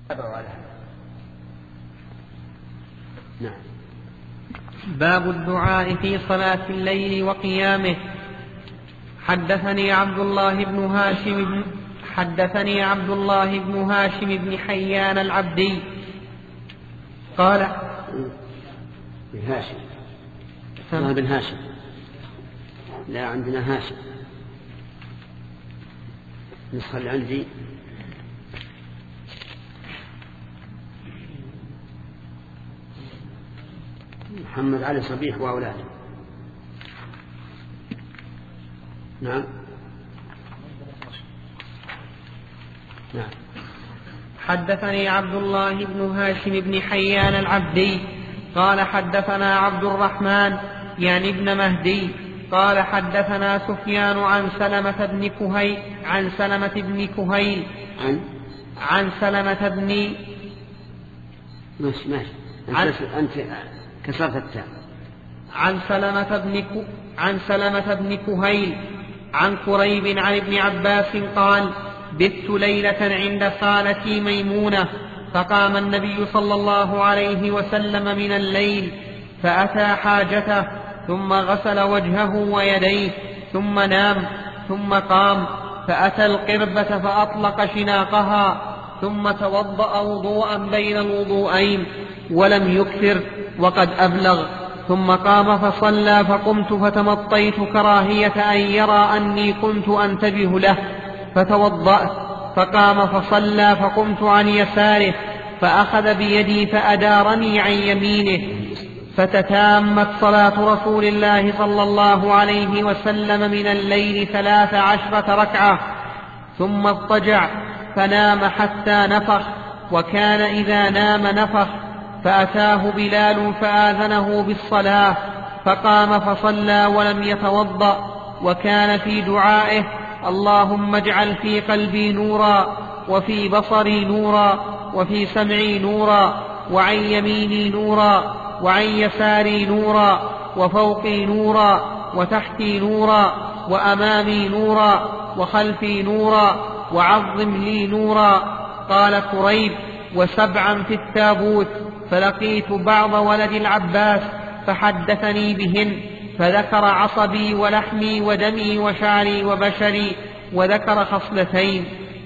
على هذا. نعم. باب الدعاء في صلاة الليل وقيامه. حدثني عبد الله بن هاشم بن حيان العبدي قال بن هاشم لا عندنا هاشم نسخة اللي عندي محمد علي صبيح وأولاده. نعم. حدثني عبد الله بن هاشم بن حيان العبدي قال حدثنا عبد الرحمن يعني ابن مهدي قال حدثنا سفيان عن سلمة بن كهيل عن سلمة بن ماشي أنت كسرت التاء. عن سلمة بن كهيل عن قريب عن ابن عباس قال بت ليلة عند خالتي ميمونة فقام النبي صلى الله عليه وسلم من الليل فأتى حاجته ثم غسل وجهه ويديه ثم نام ثم قام فأتى القربة فأطلق شناقها ثم توضأ وضوءا بين الوضوءين ولم يكثر وقد أبلغ ثم قام فصلى فقمت فتمطيت كراهية أن يرى أني كنت أنتبه له فتوضأت فقام فصلى فقمت عن يساره فأخذ بيدي فأدارني عن يمينه فتتامت صلاة رسول الله صلى الله عليه وسلم من الليل 13 ركعة ثم اضطجع فنام حتى نفخ وكان إذا نام نفخ فأتاه بلال فآذنه بالصلاة فقام فصلى ولم يتوضأ وكان في دعائه اللهم اجعل في قلبي نورا وفي بصري نورا وفي سمعي نورا وعن يميني نورا وعن يساري نورا وفوقي نورا وتحتي نورا وأمامي نورا وخلفي نورا وعظم لي نورا. قال كريب وسبعا في التابوت فلقيت بعض ولد العباس فحدثني بهن فذكر عصبي ولحمي ودمي وشعري وبشري وذكر خصلتين.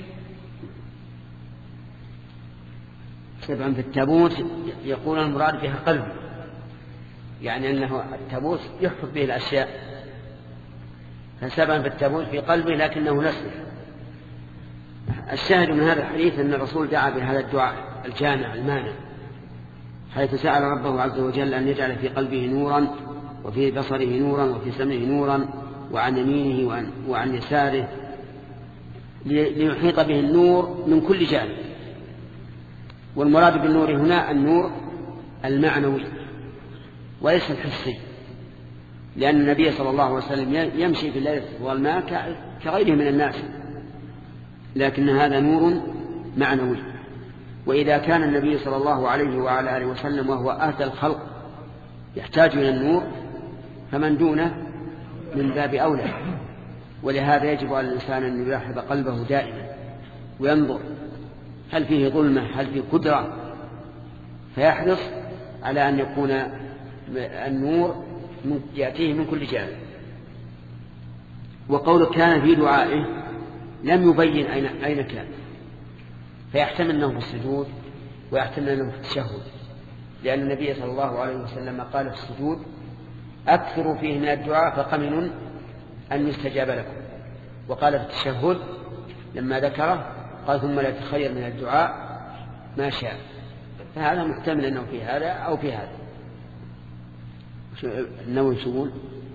7 في التابوت يقول المراد بها قلب يعني أنه التابوت يحفظ به الأشياء ف7 في التابوت في قلبه لكنه نسله. الشاهد من هذا الحديث أن الرسول دعا بهذا الدعاء الجامع المانع حيث سأل ربه عز وجل أن يجعل في قلبه نورا وفي بصره نورا وفي سمعه نورا وعن يمينه وعن يساره ليحيط به النور من كل جانب. والمراد بالنور هنا النور المعنوي وليس الحسي لأن النبي صلى الله عليه وسلم يمشي في الليل والماء كغيره من الناس لكن هذا نور معنوي. وإذا كان النبي صلى الله عليه وعلى آله وسلم وهو أهدى الخلق يحتاج إلى النور فمن دونه من باب أولى. ولهذا يجب على الإنسان أن يلاحظ قلبه دائما وينظر هل فيه ظلمة هل فيه قدرة فيحرص على أن يكون النور يأتيه من كل جانب. وقوله كان في دعائه لم يبين أين كان فيحتمل أنه في السجود ويحتمل أنه في التشهد لأن النبي صلى الله عليه وسلم قال في السجود أكثروا فيه من الدعاء فقمن أن يستجاب لكم. وقال في التشهد لما ذكره قال ثم لا تخير من الدعاء ما شاء. فهذا محتمل أنه في هذا أو في هذا. النووي يقول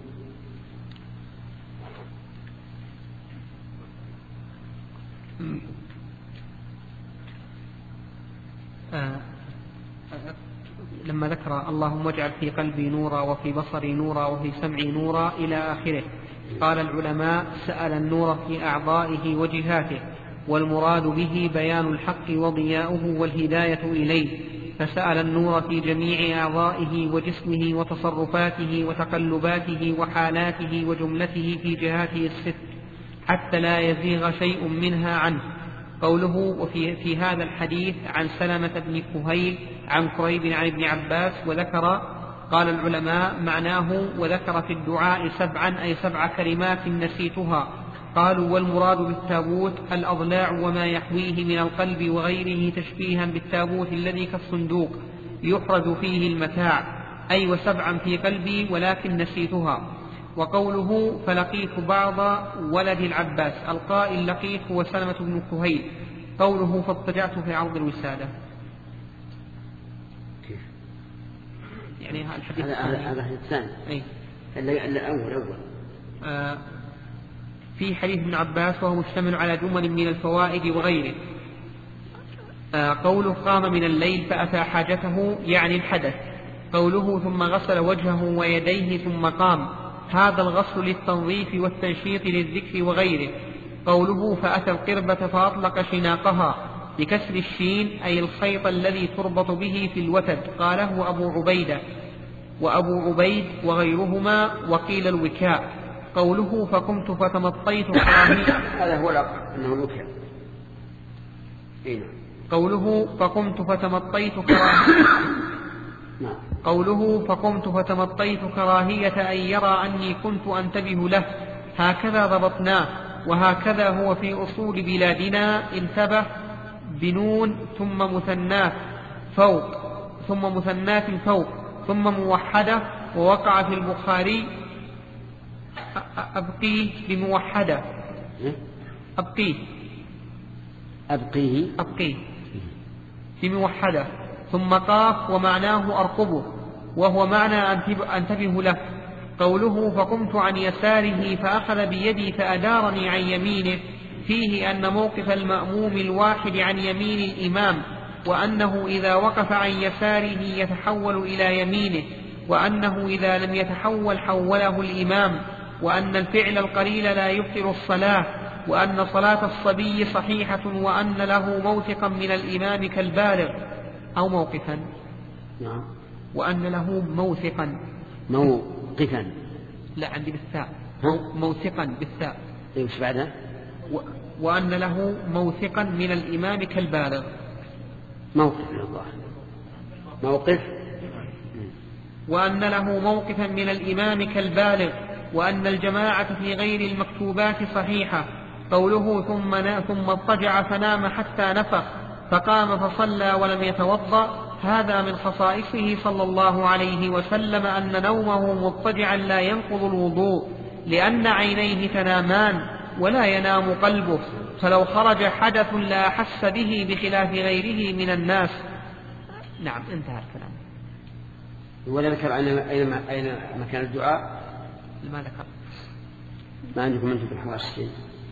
لما ذكر اللهم اجعل في قلبي نورا وفي بصري نورا وفي سمعي نورا إلى آخره قال العلماء سأل النور في أعضائه وجهاته والمراد به بيان الحق وضياؤه والهداية إليه فسأل النور في جميع أعضائه وجسمه وتصرفاته وتقلباته وحالاته وجملته في جهاته الست حتى لا يزيغ شيء منها عنه قوله وفي هذا الحديث عن سلمة بن كهيل عن كريب عن ابن عباس وذكر قال العلماء معناه وذكر في الدعاء 7 أي 7 كلمات نسيتها. قالوا والمراد بالتابوت الأضلاع وما يحويه من القلب وغيره تشبيها بالتابوت الذي كالصندوق يحرز فيه المتاع أي و7 في قلبي ولكن نسيتها. وقوله فلقيت بعض ولد العباس القائل لقيت هو سلمة بن كهيل. قوله فاضطجعت في عرض الوسادة يعني الحديث هذا الثاني الأول في حديث ابن عباس وهو مشتمل على جمل من الفوائد وغيره. قوله قام من الليل فأتى حاجته يعني الحدث. قوله ثم غسل وجهه ويديه ثم قام هذا الغسل للتنظيف والتنشيط للذكر وغيره. قوله فأتى القربة فأطلق شناقها بكسر الشين أي الخيط الذي تربط به في الوتد قاله أبو عبيدة وأبو عبيد وغيرهما وقيل الوكاء. قوله فقمت فتمطيت كراهية هذا هو أنه الوكاء. قوله فقمت فتمطيت كراهية قوله فقمت فتمطيت كراهية أن يرى أني كنت أنتبه له هكذا ضبطناه. وهكذا هو في أصول بلادنا انتبه بنون ثم مثنات فوق ثم موحدة. ووقع في البخاري أبقيه بموحدة أبقيه بموحدة ثم قاف ومعناه أرقبه وهو معنى أنتبه له. قوله فقمت عن يساره فأخذ بيدي فأدارني عن يمينه فيه أن موقف المأموم الواحد عن يمين الإمام وأنه إذا وقف عن يساره يتحول إلى يمينه وأنه إذا لم يتحول حوله الإمام وأن الفعل القليل لا يبطل الصلاة وأن صلاة الصبي صحيحة وأن له موثقا من الإمام كالبالغ أو موقفا وأن له موثقا لا عندي بالثاء موثقا بالثاء ايش بعدها وأن له موثقا من الإمام كالبالغ وأن له موقفا من الإمام كالبالغ وأن الجماعة في غير المكتوبات صحيحة. قوله ثم اضطجع فنام حتى نفخ فقام فصلى ولم يتوضأ هذا من خصائصه صلى الله عليه وسلم أن نومه مضطجعا لا ينقض الوضوء لأن عينيه تنامان ولا ينام قلبه فلو خرج حدث لا أحس به بخلاف غيره من الناس. نعم انتهى الكلام. ولا ذكر أين مكان الدعاء؟ ما ذكر. ما عندكم أنتم بالحواشي؟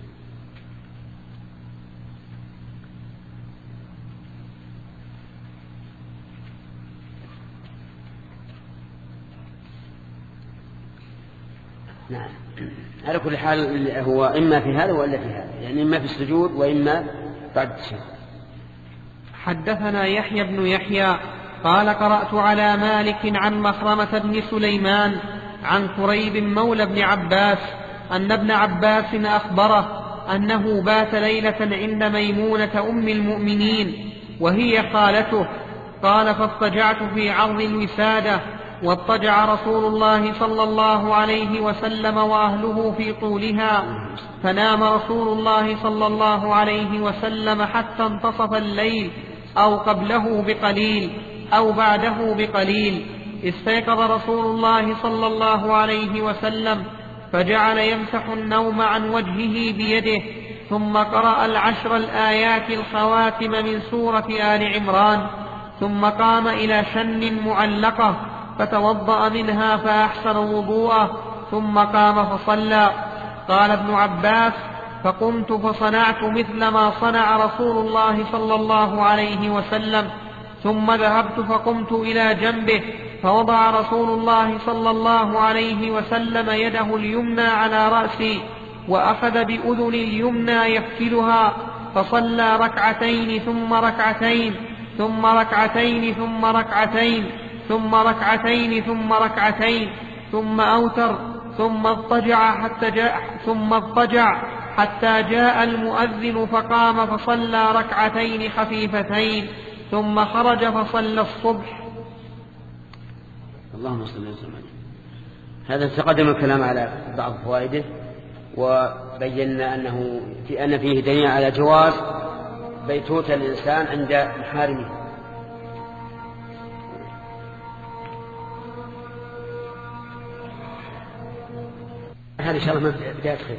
نعم. على كل حال هو إما في هذا وإلا في هذا يعني إما في السجود وإما بعد التشهد. حدثنا يحيى بن يحيى قال قرأت على مالك عن مخرمة بن سليمان عن كريب مولى بن عباس أن ابن عباس أخبره أنه بات ليلة عند ميمونة أم المؤمنين وهي خالته. قال فاضطجعت في عرض الوسادة واضطجع رسول الله صلى الله عليه وسلم وأهله في طولها فنام رسول الله صلى الله عليه وسلم حتى انتصف الليل أو قبله بقليل أو بعده بقليل. استيقظ رسول الله صلى الله عليه وسلم فجعل يمسح النوم عن وجهه بيده ثم قرأ 10 الآيات الخواتم من سورة آل عمران ثم قام إلى شن معلقة فتوضأ منها فأحسن وضوءه ثم قام فصلى. قال ابن عباس فقمت فصنعت مثل ما صنع رسول الله صلى الله عليه وسلم ثم ذهبت فقمت إلى جنبه فوضع رسول الله صلى الله عليه وسلم يده اليمنى على رأسي وأخذ بأذن اليمنى يفتلها فصلى ركعتين ثم ركعتين ثم ركعتين ثم ركعتين ثم ركعتين ثم ركعتين ثم أوتر ثم اضطجع حتى جاء المؤذن فقام فصلى ركعتين خفيفتين ثم خرج فصلى الصبح. اللهم صل وسلم. هذا تقدم الكلام على بعض فوائده، وبينا أن فيه دليل على جواز بيتوت الإنسان عند محارمه. هذا إن شاء الله بداية خير.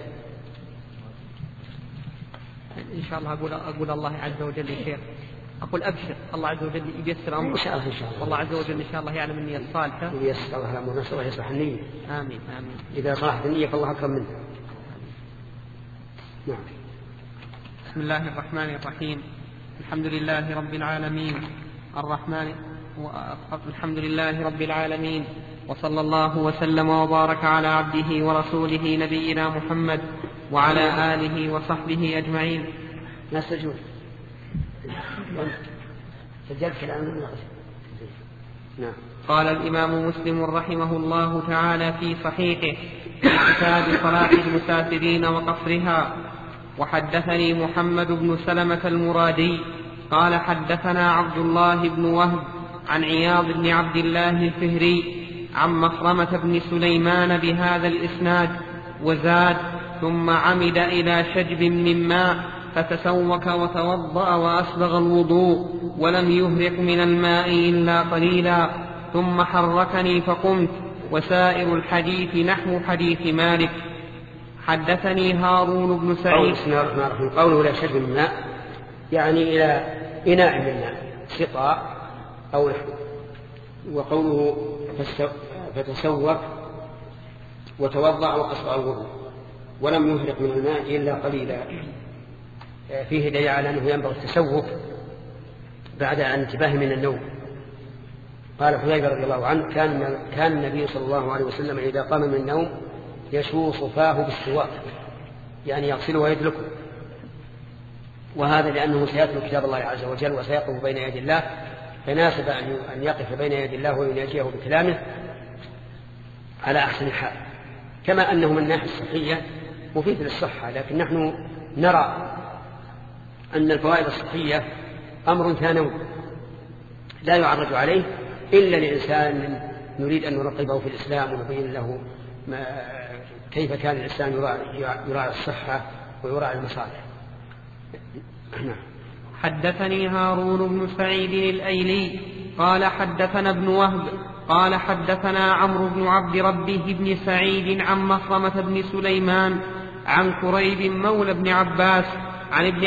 إن شاء الله أقول الله عز وجل يا شيخ، أقول أبشر الله عز وجل ييسر أمره إن شاء الله. والله عز وجل إن شاء الله يعلم النية الصالحة. ييسر الله الأمر، نسأل الله يصلح النية. آمين. إذا صلحت النية فالله أكرم منها. نعم. بسم الله الرحمن الرحيم. الحمد لله رب العالمين الحمد لله رب العالمين، وصلى الله وسلم وبارك على عبده ورسوله نبينا محمد وعلى آله وصحبه أجمعين. نستجوب. سجلت كلام. نعم. قال الإمام مسلم رحمه الله تعالى في صحيحه في كتاب صلاة المسافرين وقصرها: وحدثني محمد بن سلمة المرادي قال حدثنا عبد الله بن وهب عن عياض بن عبد الله الفهري عن مخرمة بن سليمان بهذا الإسناد، وزاد: ثم عمد إلى شجب من ماء فتسوك وتوضأ وأسبغ الوضوء ولم يهرق من الماء إلا قليلا، ثم حركني فقمت. وسائر الحديث نحو حديث مالك. حدثني هارون بن سعيد. قوله إلى شجب من ماء يعني إلى إناء من ماء، سقاء أو نحو. وقوله فتسوك وتوضأ وأسبغ الوضوء ولم يهرق من الماء إلا قليلا، فيه دليل على أنه ينبغي التسوق بعد انتباه من النوم. قال حذيفة رضي الله عنه: كان النبي صلى الله عليه وسلم إذا قام من النوم يشوص فاه بالسواك، يعني يغسله ويدلكه. وهذا لأنه سيتلو كتاب الله عز وجل وسيقف بين يدي الله، فناسب أن يقف بين يدي الله ويناجيه بكلامه على أحسن حال. كما أنه من الناحية الصحية مفيد للصحة، لكن نحن نرى أن الفوائد الصحية أمر ثانوي لا يعرج عليه إلا لإنسان نريد أن نرقبه في الإسلام ونبين له كيف كان الإنسان يراعي الصحة ويراعي المصالح. حدثني هارون بن سعيد الأيلي قال حدثنا ابن وهب قال حدثنا عمرو بن عبد ربه بن سعيد عن مخرمة بن سليمان عن كريب مولى بن عباس عن ابن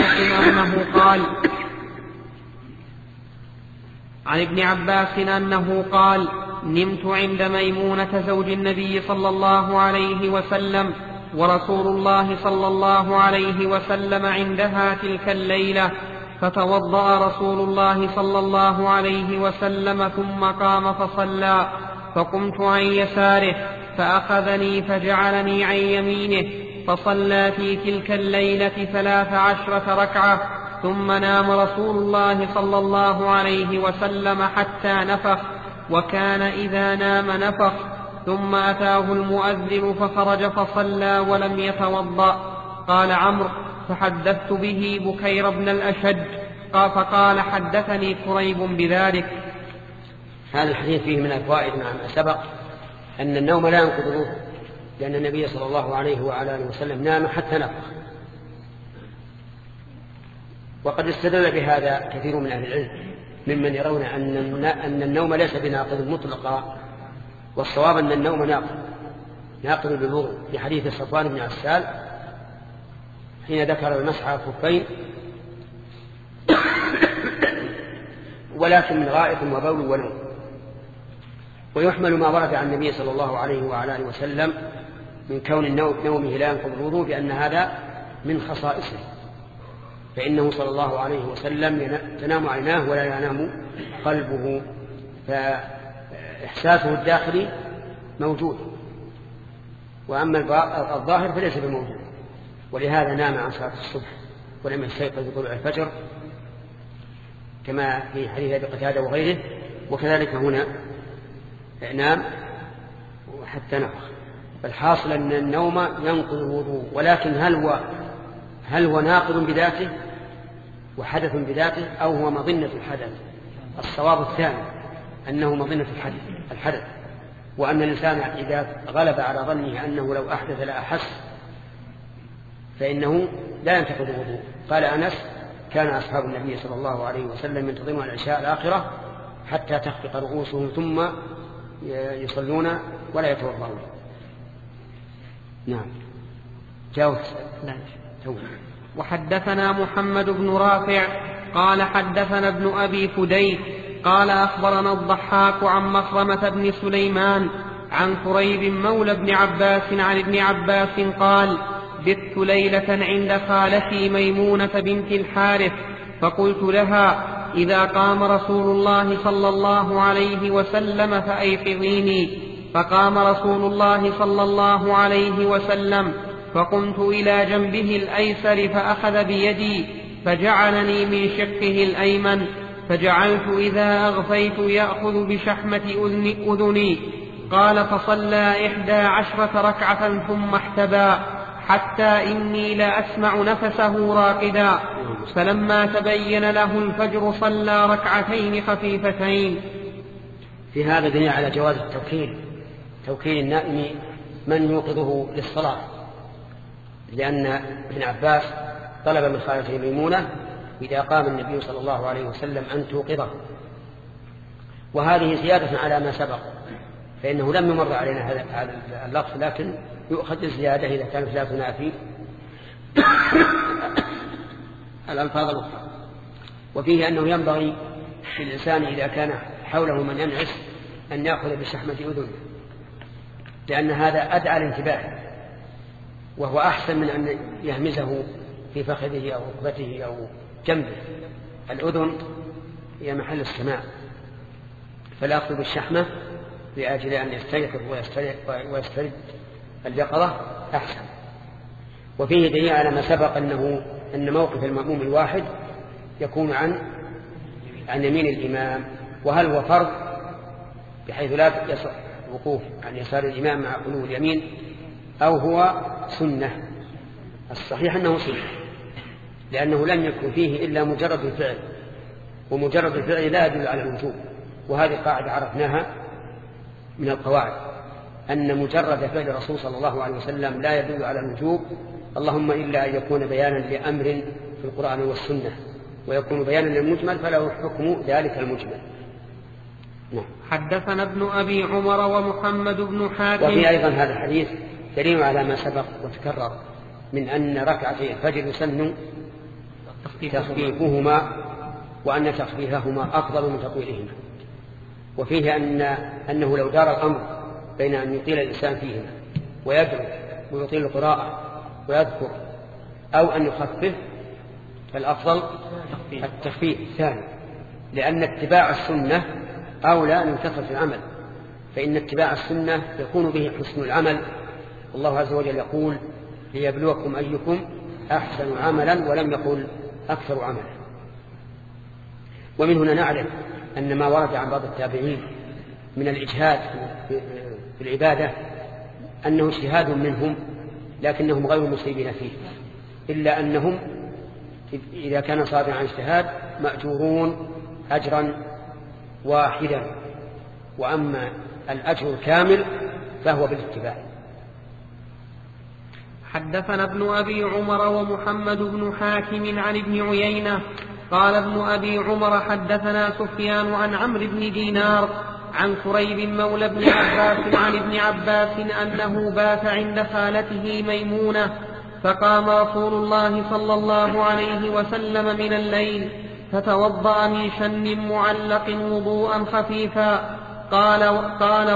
عباس أنه قال: نمت عند ميمونة زوج النبي صلى الله عليه وسلم ورسول الله صلى الله عليه وسلم عندها تلك الليلة، فتوضأ رسول الله صلى الله عليه وسلم ثم قام فصلى، فقمت عن يساره فأخذني فجعلني عن يمينه، فصلى في تلك الليلة 13 ركعة، ثم نام رسول الله صلى الله عليه وسلم حتى نفخ، وكان إذا نام نفخ، ثم أتاه المؤذن فخرج فصلى ولم يتوضأ. قال عمرو: فحدثت به بكير بن الأشج فقال: حدثني كريب بذلك. هذا الحديث فيه من الفوائد مع ما سبق أن النوم لا ينقض الوضوء، لأن النبي صلى الله عليه وعلى آله وسلم نام حتى نفخ. وقد استدل بهذا كثير من أهل العلم ممن يرون أن النوم ليس بناقض مطلقا، والصواب أن النوم ناقض للوضوء، في حديث صفوان بن عسال حين ذكر المسح على الخفين: ولكن من غائط وبول ونوم. ويحمل ما ورد عن النبي صلى الله عليه وعلى آله وسلم من كون نومه لا ينقض الوضوء بأن هذا من خصائصه، فإنه صلى الله عليه وسلم تنام عيناه ولا ينام قلبه، فإحساسه الداخلي موجود، وأما الظاهر فليس بموجود. ولهذا نام عن صلاة الصبح ولم يستيقظ بطلوع الفجر كما في حديث أبي قتادة وغيره، وكذلك هنا نام حتى نفخ. فالحاصل أن النوم ينقض الوضوء، ولكن هل هو ناقض بذاته وحدث بذاته أو هو مظنة الحدث؟ الصواب الثاني، أنه مظنة الحدث، وأن الإنسان إذا غلب على ظنه أنه لو أحدث لا أحس فإنه لا ينتقض الوضوء. قال أنس: كان أصحاب النبي صلى الله عليه وسلم ينتظرون العشاء الآخرة حتى تخفق رؤوسهم ثم يصلون ولا يتوضؤون. نعم. جاوز. وحدثنا محمد بن رافع قال حدثنا ابن أبي فديك قال أخبرنا الضحاك عن مخرمة بن سليمان عن كريب مولى ابن عباس عن ابن عباس قال: بت ليلة عند خالتي ميمونة بنت الحارث فقلت لها: إذا قام رسول الله صلى الله عليه وسلم فأيقظيني. فقام رسول الله صلى الله عليه وسلم فقمت إلى جنبه الأيسر فأخذ بيدي فجعلني من شقه الأيمن، فجعلت إذا أغفيت يأخذ بشحمة أذني. قال: فصلى 11 ركعة ثم احتبى حتى إني لأسمع نفسه راقدا، فلما تبين له الفجر صلى ركعتين خفيفتين. في هذا دليل على جواز توكيل النائم من يوقظه للصلاة، لأن ابن عباس طلب من خالته ميمونة إذا قام النبي صلى الله عليه وسلم أن توقظه، وهذه زيادة على ما سبق، فإنه لم يمر علينا هذا اللفظ، لكن يؤخذ الزيادة إذا كانت لا تنافي الألفاظ الأخرى. وفيه أنه ينبغي للإنسان إذا كان حوله من ينعس أن يأخذ بشحمة أذنه، لأن هذا أدعى الانتباه، وهو أحسن من أن يهمزه في فخذه أو ركبته أو جنبه. الأذن هي محل السماع، فالأخذ بالشحمة لأجل أن يستيقظ ويسترد اليقظة أحسن. وفيه دليل على ما سبق أن موقف المأموم الواحد يكون عن يمين الإمام، وهل هو فرض بحيث لا يصح الوقوف عن يسار الإمام مع خلو اليمين، أو هو سنة؟ الصحيح أنه سنة، لأنه لم يكن فيه إلا مجرد الفعل، ومجرد الفعل لا يدل على الوجوب، وهذه قاعدة عرفناها من القواعد، أن مجرد فعل الرسول صلى الله عليه وسلم لا يدل على الوجوب، اللهم إلا أن يكون بيانا لأمر في القرآن والسنة، ويكون بيانا للمجمل فله حكم ذلك المجمل. حدثنا ابن أبي عمر ومحمد بن حاتم. وفي أيضا هذا الحديث دليل على ما سبق وتكرر من أن ركعتي الفجر يسن تخفيفهما، وأن تخفيفهما أفضل من تطويلهما. وفيه أنه لو دار الأمر بين أن يطيل الإنسان فيهما ويدعو ويطيل القراءة ويذكر، أو أن يخفف، فالأفضل التخفيف الثاني، لأن اتباع السنة أولى من كثرة العمل، فإن اتباع السنة يكون به حسن العمل. الله عز وجل يقول: ليبلوكم أيكم أحسن عملا، ولم يقل أكثر عملا. ومن هنا نعلم أن ما ورد عن بعض التابعين من الإجهاد في العبادة أنه اجتهاد منهم، لكنهم غير مصيبين فيه، إلا أنهم إذا كان صادرا عن اجتهاد مأجورون أجرا واحدا، وأما الأجر الكامل فهو بالاتباع. حدثنا ابن أبي عمر ومحمد بن حاتم عن ابن عيينة قال ابن أبي عمر حدثنا سفيان عن عمرو بن دينار عن كريب مولى ابن عباس عن ابن عباس أنه بات عند خالته ميمونة، فقام رسول الله صلى الله عليه وسلم من الليل فتوضأ من شن معلق وضوءا خفيفا. قال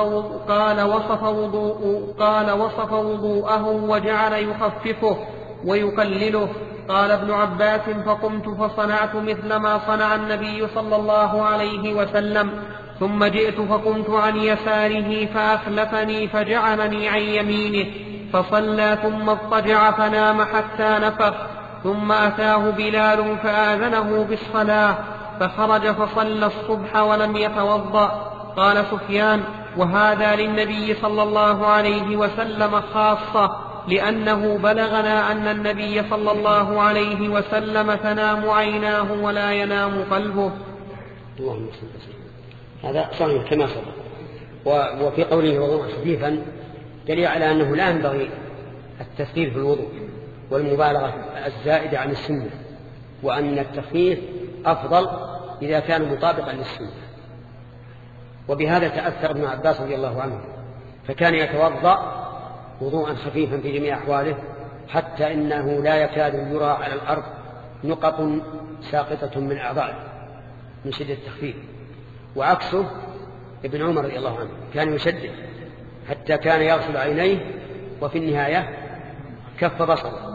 وصف وضوءه وجعل يخففه ويقلله. قال ابن عباس: فقمت فصنعت مثل ما صنع النبي صلى الله عليه وسلم، ثم جئت فقمت عن يساره فأخلفني فجعلني عن يمينه، فصلى ثم اضطجع فنام حتى نفخ، ثم أتاه بلال فآذنه بالصلاة، فخرج فصلى الصبح ولم يتوضأ. قال سفيان: وهذا للنبي صلى الله عليه وسلم خاصة، لأنه بلغنا أن النبي صلى الله عليه وسلم تنام عيناه ولا ينام قلبه. اللهم صل وسلم. هذا صحيح كما سبق. وفي قوله وضوءا خفيفا دليل على أنه لا ينبغي التثقيل في الوضوء والمبالغة الزائدة عن السنة، وأن التخفيف أفضل إذا كان مطابقا للسنة. وبهذا تأثر ابن عباس رضي الله عنه، فكان يتوضأ وضوءا خفيفا في جميع أحواله، حتى إنه لا يكاد يرى على الأرض نقط ساقطة من أعضائه من شدة التخفيف. وعكسه ابن عمر رضي الله عنه كان يشدد حتى كان يغسل عينيه وفي النهاية كف بصره.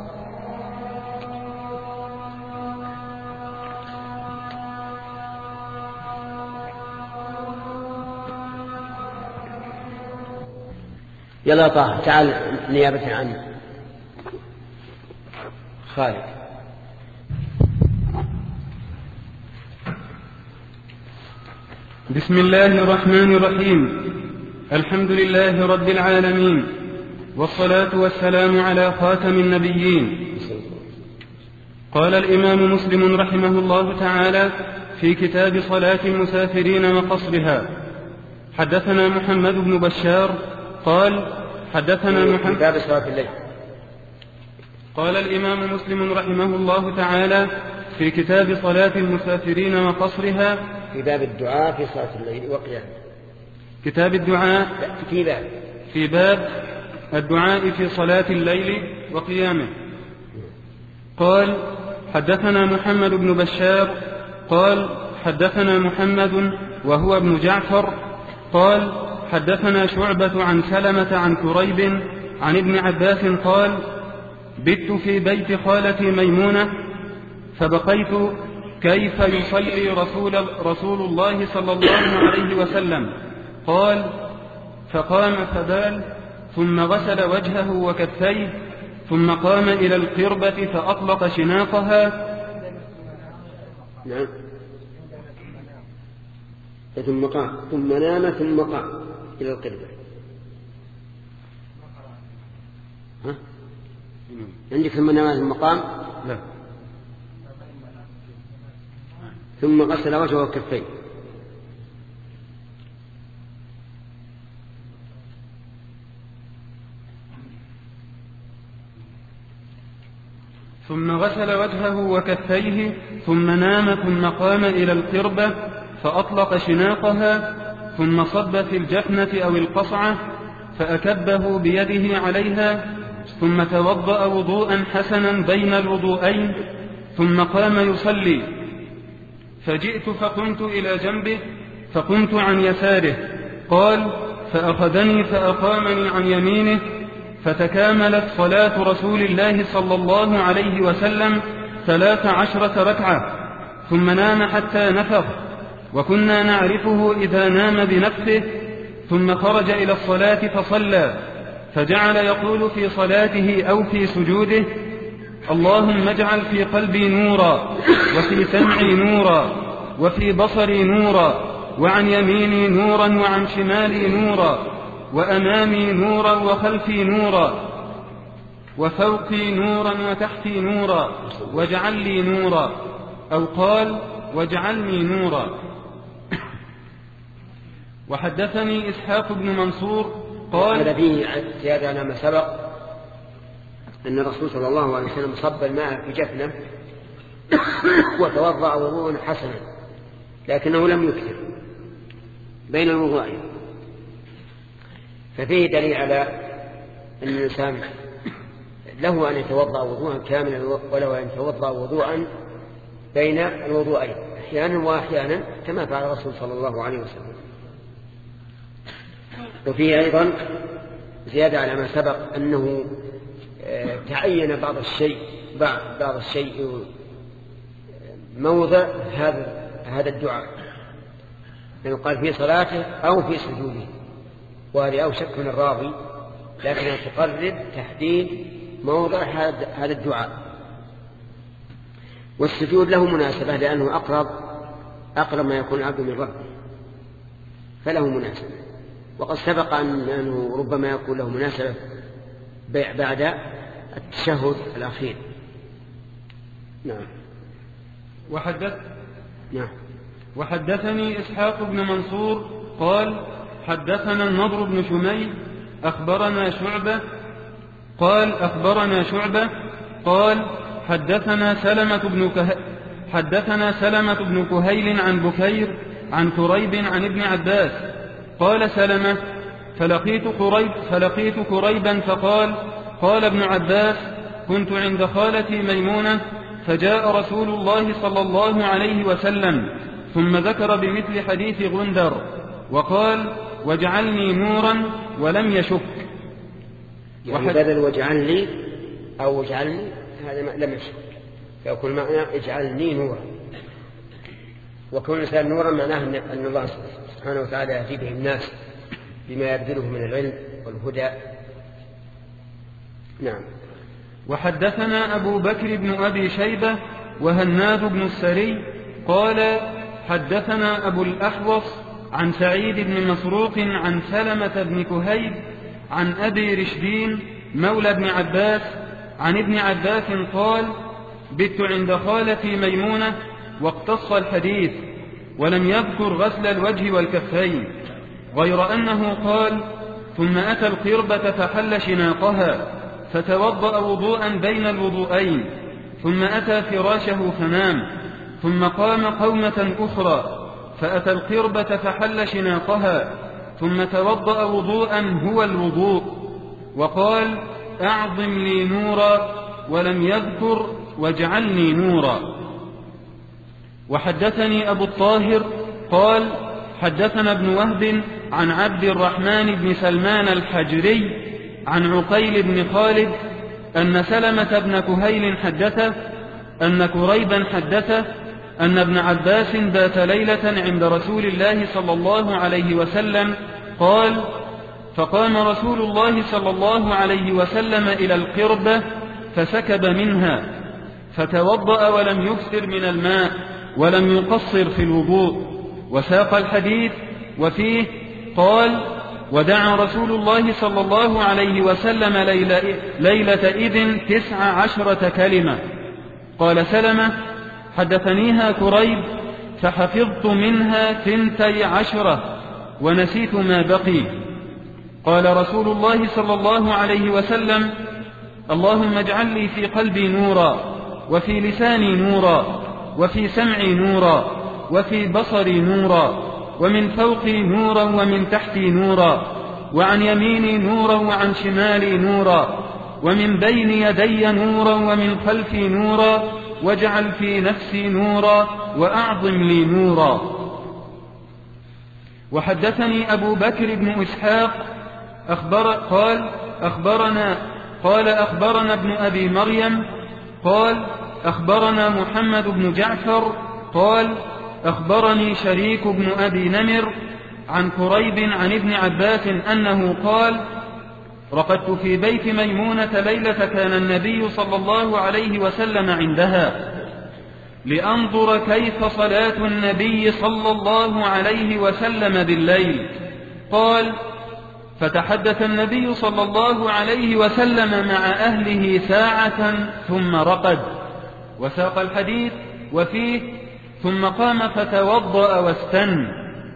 يلا طه تعال نيابة عنه. خالد. بسم الله الرحمن الرحيم. الحمد لله رب العالمين، والصلاة والسلام على خاتم النبيين. قال الإمام مسلم رحمه الله تعالى في كتاب صلاة المسافرين وقصرها: حدثنا محمد بن بشار قال حدثنا محمد باب صلاة الليل. قال الإمام مسلم رحمه الله تعالى في كتاب صلاة المسافرين وقصرها: في باب الدعاء في صلاة الليل وقيامه. كتاب الدعاء في باب الدعاء في صلاة الليل وقيامه. قال حدثنا محمد بن بشار قال حدثنا محمد وهو ابن جعفر قال حدثنا شعبة عن سلمة عن كريب عن ابن عباس قال: بت في بيت خالتي ميمونة فبقيت كيف يصلي رسول الله صلى الله عليه وسلم. قال: فقام فبال ثم غسل وجهه وكفيه ثم قام إلى القربة فأطلق شناقها. نعم. ثم قام ثم نام ثم قام إلى القربة. ها؟ عندك ثم نام ثم قام؟ لا. ثم غسل وجهه وكفيه. ثم غسل وجهه وكفيه ثم نام ثم قام إلى القربة فأطلق شناقها ثم صب في الجفنة أو القصعة فأكبه بيده عليها ثم توضأ وضوءا حسنا بين الوضوءين ثم قام يصلي. فجئت فقمت إلى جنبه فقمت عن يساره. قال: فأخذني فأقامني عن يمينه فتكاملت صلاة رسول الله صلى الله عليه وسلم 13 ركعة ثم نام حتى نفخ، وكنا نعرفه إذا نام بنفسه. ثم خرج إلى الصلاة فصلى، فجعل يقول في صلاته أو في سجوده: اللهم اجعل في قلبي نورا وفي سمعي نورا وفي بصري نورا وعن يميني نورا وعن شمالي نورا وأمامي نورا وخلفي نورا وفوقي نورا وتحتي نورا واجعل لي نورا، أو قال: واجعلني نورا. وحدثني إسحاق بن منصور قال: هذا فيه زيادة على ما سبق أن الرسول صلى الله عليه وسلم صب الماء في جفنه وتوضأ وضوءا حسنا، لكنه لم يكثر بين الوضوءين، ففيه دليل على أن الإنسان له أن يتوضأ وضوءا كاملا ولو أن يتوضأ وضوءا بين الوضوءين أحيانا وأحيانا كما فعل الرسول صلى الله عليه وسلم. وفيه أيضا زيادة على ما سبق أنه تعين بعض الشيء موضع هذا الدعاء، لأنه قال في صلاته أو في سجوده، وهذه أوشك من الراضي، لكنها تقرب تحديد موضع هذا الدعاء. والسجود له مناسبة لأنه أقرب ما يكون العبد من ربه، فله مناسبة. وقد سبق أنه ربما يكون له مناسبة بيع بعد التشهد الأخير. نعم. وحدثني إسحاق بن منصور قال حدثنا النضر بن شميل أخبرنا شعبة قال حدثنا سلمة بن كهيل عن بكير عن كريب عن ابن عباس قال سلمة فلقيت كريبا فقال قال ابن عباس كنت عند خالتي ميمونة فجاء رسول الله صلى الله عليه وسلم ثم ذكر بمثل حديث غندر وقال واجعلني نورا ولم يشك. يعني بدل واجعلني أو واجعلني هذا لم يشك، فيكون معنى اجعلني نورا، وكون الإنسان نورا معناه أن الله سبحانه وتعالى يهدي به الناس بما يبذله من العلم والهدى. نعم. وحدثنا أبو بكر بن أبي شيبة وهناد بن السري قال حدثنا أبو الأحوص عن سعيد بن مسروق عن سلمة بن كهيب عن أبي رشدين مولى ابن عباس عن ابن عباس قال بت عند خالتي ميمونة واقتص الحديث ولم يذكر غسل الوجه والكفين، غير أنه قال ثم أتى القربة فحل شناقها فتوضأ وضوءا بين الوضوءين ثم أتى فراشه فنام ثم قام قومة أخرى فأتى القربة فحل شناقها ثم توضأ وضوءا هو الوضوء وقال أعظم لي نورا ولم يذكر واجعلني نورا. وحدثني أبو الطاهر قال حدثنا ابن وهب عن عبد الرحمن بن سلمان الحجري عن عقيل بن خالد أن سلمة بن كهيل حدثه أن كريبا حدثه أن ابن عباس بات ليلة عند رسول الله صلى الله عليه وسلم قال فقام رسول الله صلى الله عليه وسلم إلى القربة فسكب منها فتوضأ ولم يكثر من الماء ولم يقصر في الوضوء، وساق الحديث وفيه قال ودعا رسول الله صلى الله عليه وسلم ليلة إذن 19 كلمة. قال سلمة حدثنيها كريب فحفظت منها 12 ونسيت ما بقي. قال رسول الله صلى الله عليه وسلم اللهم اجعل لي في قلبي نورا وفي لساني نورا وفي سمعي نورا وفي بصري نورا ومن فوقي نورا ومن تحتي نورا وعن يميني نورا وعن شمالي نورا ومن بين يدي نورا ومن خلفي نورا واجعل في نفسي نورا وأعظم لي نورا. وحدثني أبو بكر بن إسحاق قال أخبرنا ابن أبي مريم قال أخبرنا محمد بن جعفر قال أخبرني شريك بن أبي نمر عن كريب عن ابن عباس أنه قال رقدت في بيت ميمونة ليلة كان النبي صلى الله عليه وسلم عندها لأنظر كيف صلاة النبي صلى الله عليه وسلم بالليل. قال فتحدث النبي صلى الله عليه وسلم مع أهله ساعة ثم رقد، وساق الحديث وفيه ثم قام فتوضأ واستن.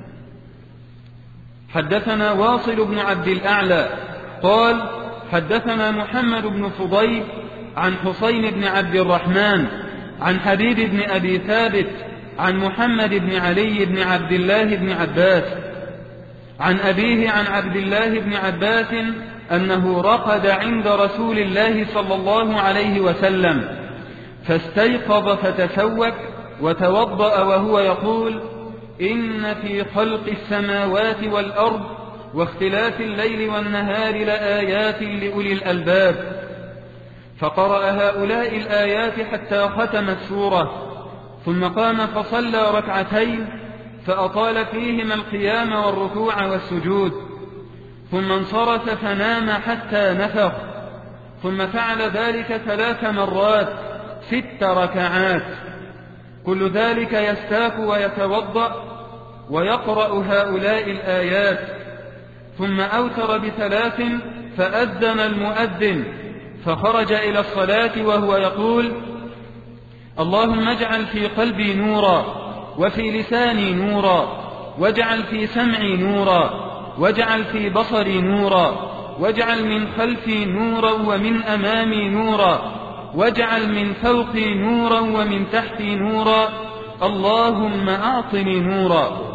حدثنا واصل بن عبد الأعلى قال حدثنا محمد بن فضيل عن حسين بن عبد الرحمن عن حبيب بن أبي ثابت عن محمد بن علي بن عبد الله بن عباس عن أبيه عن عبد الله بن عباس أنه رقد عند رسول الله صلى الله عليه وسلم فاستيقظ فتسوك وتوضأ وهو يقول إن في خلق السماوات والأرض واختلاف الليل والنهار لآيات لأولي الألباب. فقرأ هؤلاء الآيات حتى ختم السورة ثم قام فصلى ركعتين فأطال فيهما القيام والركوع والسجود ثم انصرف فنام حتى نفخ ثم فعل ذلك 3 مرات 6 ركعات كل ذلك يستاك ويتوضأ ويقرأ هؤلاء الآيات ثم أوتر ب3 فأذن المؤذن فخرج إلى الصلاة وهو يقول: اللهم اجعل في قلبي نورا، وفي لساني نورا، واجعل في سمعي نورا، واجعل في بصري نورا، واجعل من خلفي نورا ومن أمامي نورا، واجعل من فوقي نورا ومن تحتي نورا، اللهم أعطني نورا.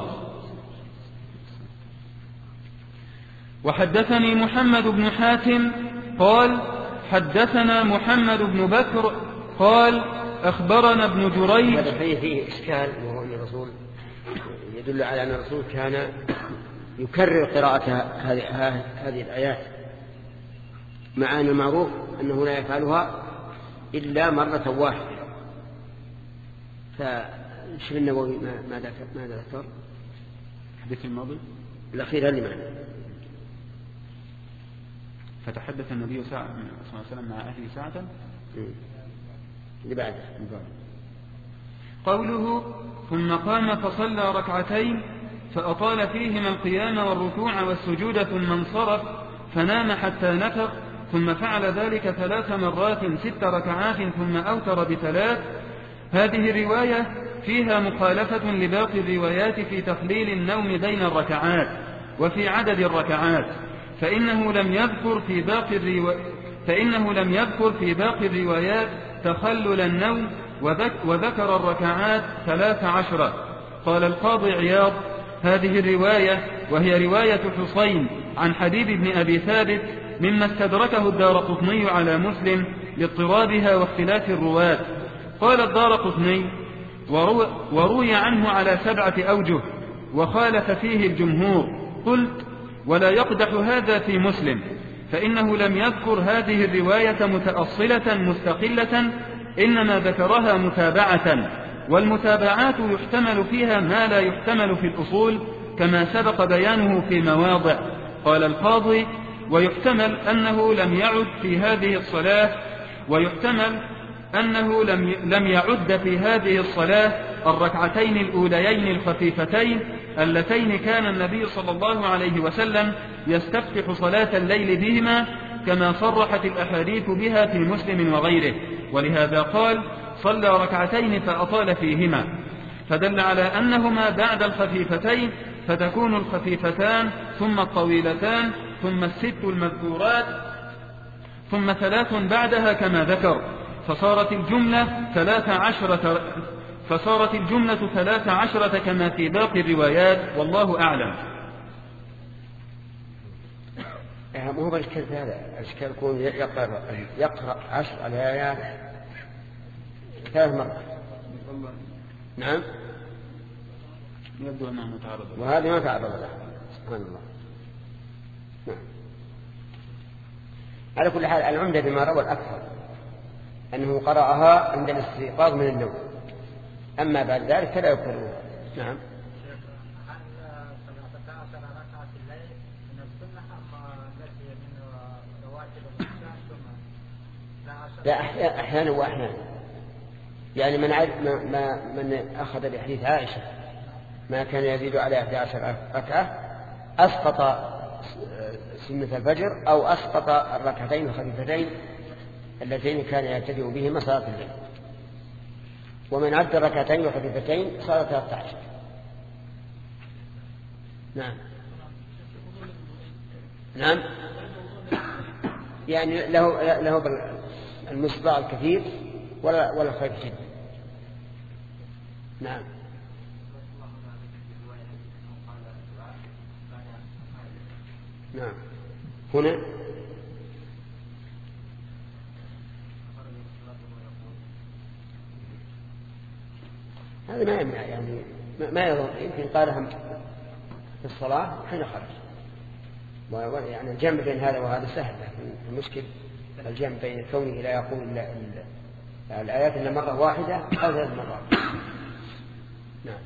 وحدثني محمد بن حاتم قال: حدثنا محمد بن بكر قال: أخبرنا ابن جريج. هذا فيه إشكال، وهو أن الرسول يدل على أن الرسول كان يكرر قراءة هذه الآيات، مع أن المعروف أنه لا يفعلها إلا مرة واحدة. فشف النووي ماذا ذكر؟ الحديث الماضي الأخير اللي معنا: فتحدث النبي صلى الله عليه وسلم مع أهله ساعة. اللي بعده قوله: ثم قام فصلى ركعتين فأطال فيهما القيام والركوع والسجود ثم انصرف فنام حتى نفق، ثم فعل ذلك 3 مرات 6 ركعات ثم أوتر ب3. هذه الرواية فيها مخالفة لباقي الروايات في تقليل النوم بين الركعات وفي عدد الركعات، فإنه لم يذكر في باقي الروايات تخلل النوم، وذكر الركعات 13. قال القاضي عياض: هذه الرواية وهي رواية حسين عن حبيب بن أبي ثابت مما استدركه الدارقطني على مسلم لاضطرابها واختلاف الرواة. قال الدارقطني: وروي عنه على 7 أوجه وخالف فيه الجمهور. قلت: ولا يقدح هذا في مسلم، فإنه لم يذكر هذه الرواية متأصلة مستقلة، إنما ذكرها متابعة، والمتابعات يحتمل فيها ما لا يحتمل في الأصول كما سبق بيانه في مواضع. قال القاضي: ويحتمل أنه لم يعد في هذه الصلاة لم يعد في هذه الصلاة الركعتين الأوليين الخفيفتين اللتين كان النبي صلى الله عليه وسلم يستفتح صلاة الليل بهما، كما صرحت الأحاديث بها في مسلم وغيره، ولهذا قال: صلى ركعتين فأطال فيهما، فدل على أنهما بعد الخفيفتين، فتكون الخفيفتان ثم الطويلتان ثم 6 المذكورات ثم 3 بعدها كما ذكر، فصارت الجملة 13 كما في باقي الروايات، والله أعلم. مو بالإشكال هذا، الإشكال يكون يقرأ 10 الآيات 3 مرات. نعم، يبدو أنها متعرضة، وهذه ما تعرض لها، سبحان الله. نعم. على كل حال العمدة بما روى الأكثر أنه قرأها عند الاستيقاظ من النوم، أما بعد ذلك فلا يكررها. نعم. لا، أحيانا وأحيانا، يعني من أخذ بحديث عائشة ما كان يزيد على 11 ركعة أسقط سنة الفجر أو أسقط الركعتين الخفيفتين اللتين كان يبتدئ بهما صلاة الليل، ومن عد الركعتين الخفيفتين صار 13. نعم، يعني له المصداع الكثير ولا خير جدا. نعم. نعم. هنا هذا ما يمنع، يعني ما يضر، يمكن قالها في الصلاة حين خرج، يعني الجمع بين هذا وهذا سهل، لكن المشكل الجمع بين كونه لا يقول الآيات إلا مرة واحدة أو 3 مرات. نعم.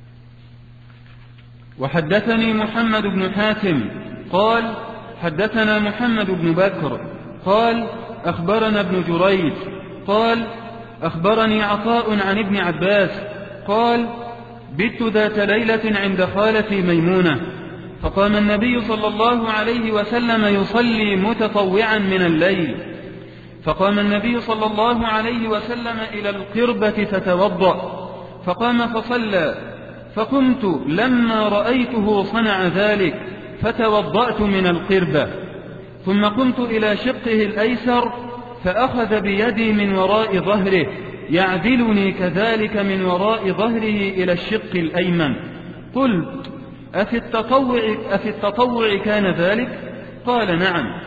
وحدثني محمد بن حاتم قال: حدثنا محمد بن بكر قال: أخبرنا ابن جريج قال: أخبرني عطاء عن ابن عباس قال: بت ذات ليلة عند خالتي ميمونة، فقام النبي صلى الله عليه وسلم يصلي متطوعا من الليل، فقام النبي صلى الله عليه وسلم إلى القربة فتوضأ، فقام فصلى، فقمت لما رأيته صنع ذلك فتوضأت من القربة، ثم قمت إلى شقه الأيسر فأخذ بيدي من وراء ظهره يعدلني كذلك من وراء ظهره إلى الشق الأيمن. قلت: أفي التطوع كان ذلك؟ قال: نعم.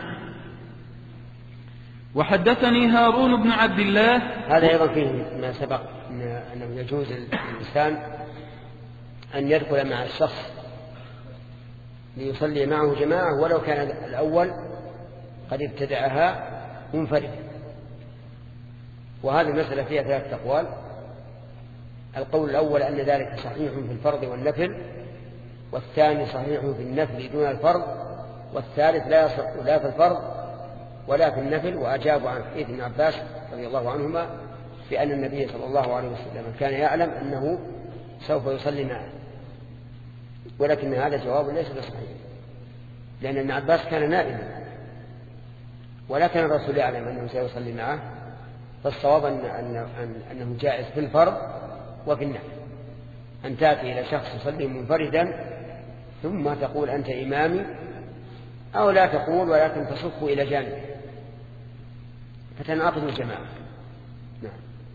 وحدثني هارون بن عبد الله. هذا أيضا فيه ما سبق أنه يجوز للإنسان أن يدخل مع الشخص ليصلي معه جماعة ولو كان الأول قد ابتدعها منفردا. وهذه المسألة فيها 3 أقوال. القول الأول أن ذلك صحيح في الفرض والنفل، والثاني صحيح في النفل دون الفرض، والثالث لا يصح لا في الفرض ولا في النفل. وأجابوا عن حديث ابن عباس رضي الله عنهما بأن النبي صلى الله عليه وسلم كان يعلم أنه سوف يصلي معه، ولكن هذا جواب ليس بصحيح، لأن ابن عباس كان نائما ولا كان الرسول يعلم أنه سيصلي معه. فالصواب أنه جائز في الفرض وفي النفل، أن تأتي إلى شخص يصلي منفردا ثم تقول أنت إمامي، أو لا تقول ولكن تصف إلى جانب فتنعقد الجماعة. نعم.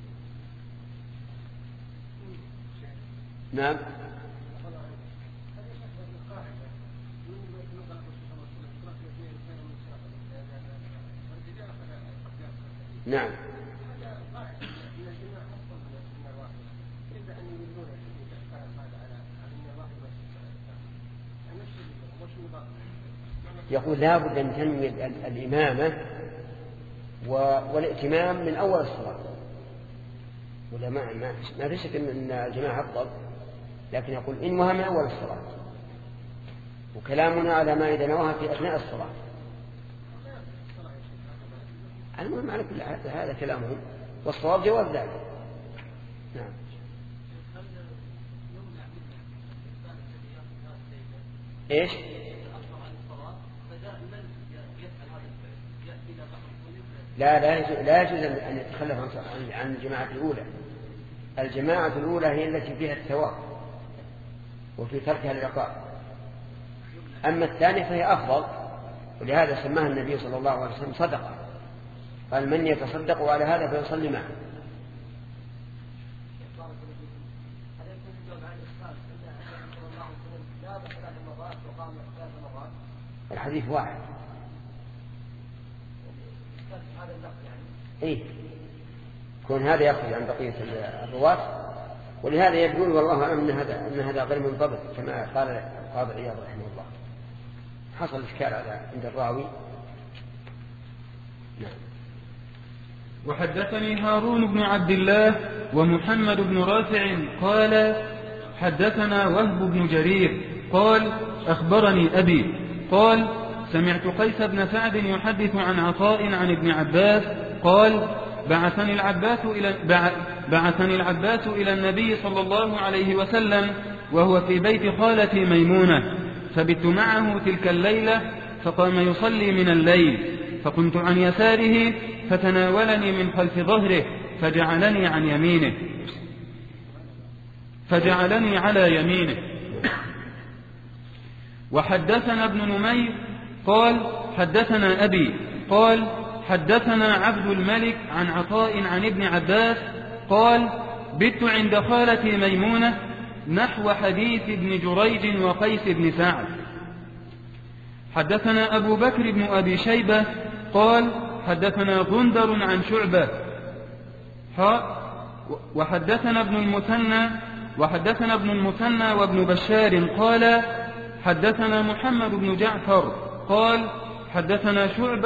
نعم. نعم. يقول لا بد أن تنوي الإمامة والائتمام من أول الصلاة، ولا ما في شك أن الجماعة أفضل، لكن يقول إنها من أول الصلاة، وكلامنا على ما إذا نواها في أثناء الصلاة. المهم على كل هذا كلامهم، والصواب جواب ذلك. نعم. إيش؟ لا يجوز أن يتخلف عن الجماعة الأولى. الجماعة الأولى هي التي فيها الثواب وفي تركها العقاب، أما الثانية فهي أفضل، ولهذا سماها النبي صلى الله عليه وسلم صدقة، قال من يتصدق على هذا فيصلي معه. الحديث واحد. إيه كون هذا يخرج عن بقية الرواة، ولهذا يقول والله أعلم أن هذا غير منضبط كما قال القاضي عياض رحمه الله. حصل إشكال عند الراوي. نعم. وحدثني هارون بن عبد الله ومحمد بن رافع قال حدثنا وهب بن جرير قال أخبرني أبي قال سمعت قيس بن سعد يحدث عن عطاء عن ابن عباس قال بعثني العباس إلى النبي صلى الله عليه وسلم وهو في بيت خالتي ميمونة، فبت معه تلك الليلة، فقام يصلي من الليل، فكنت عن يساره فتناولني من خلف ظهره فجعلني على يمينه. وحدثنا ابن نمير قال حدثنا أبي قال حدثنا عبد الملك عن عطاء عن ابن عباس قال بت عند خالتي ميمونة نحو حديث ابن جريج وقيس بن سعد. حدثنا أبو بكر بن أبي شيبة قال حدثنا غندر عن شعبة وحدثنا ابن المثنى وابن بشار قال حدثنا محمد بن جعفر قال حدثنا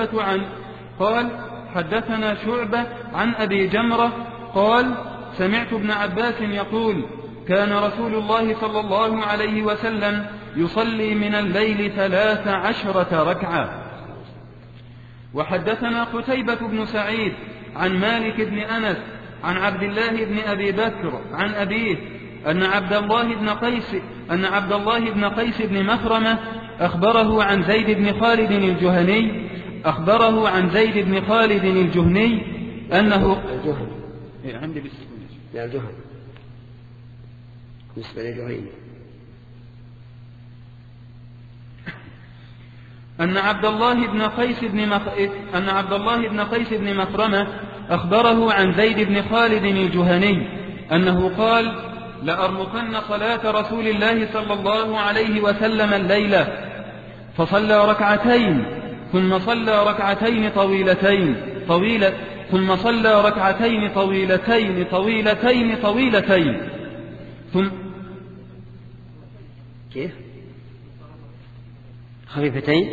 شعبة عن أبي جمرة قال سمعت ابن عباس يقول كان رسول الله صلى الله عليه وسلم يصلي من الليل 13 ركعة. وحدثنا قتيبة بن سعيد عن مالك بن أنس عن عبد الله بن أبي بكر عن أبيه أن عبد الله بن قيس بن مخرمة أخبره عن زيد بن خالد الجهني أنه عندي بالسكون لا الجهني بالنسبة للجهني أن عبد الله بن قيس بن مخرمة أخبره عن زيد بن خالد الجهني أنه قال: لأرمقن صلاة رسول الله صلى الله عليه وسلم الليلة، فصلى ركعتين ثم صلى ركعتين طويلتين ثم كيف خفيفتين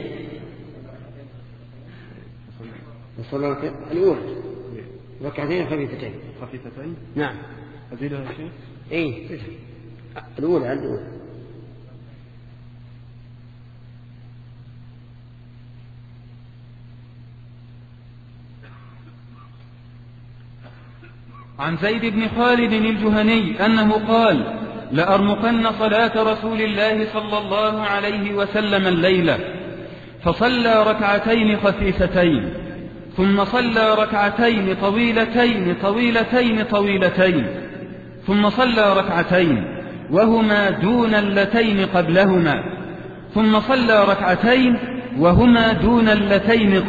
صلى الأولى ركعتين خفيفتين نعم أزيدها يا شيخ إيه الأولى عن زيد بن خالد الجهني أنه قال: لأرمقن صلاة رسول الله صلى الله عليه وسلم الليلة، فصلى ركعتين خفيفتين ثم صلى ركعتين طويلتين ثم صلى ركعتين وهما دون اللتين قبلهما ثم صلى ركعتين وهما دون اللتين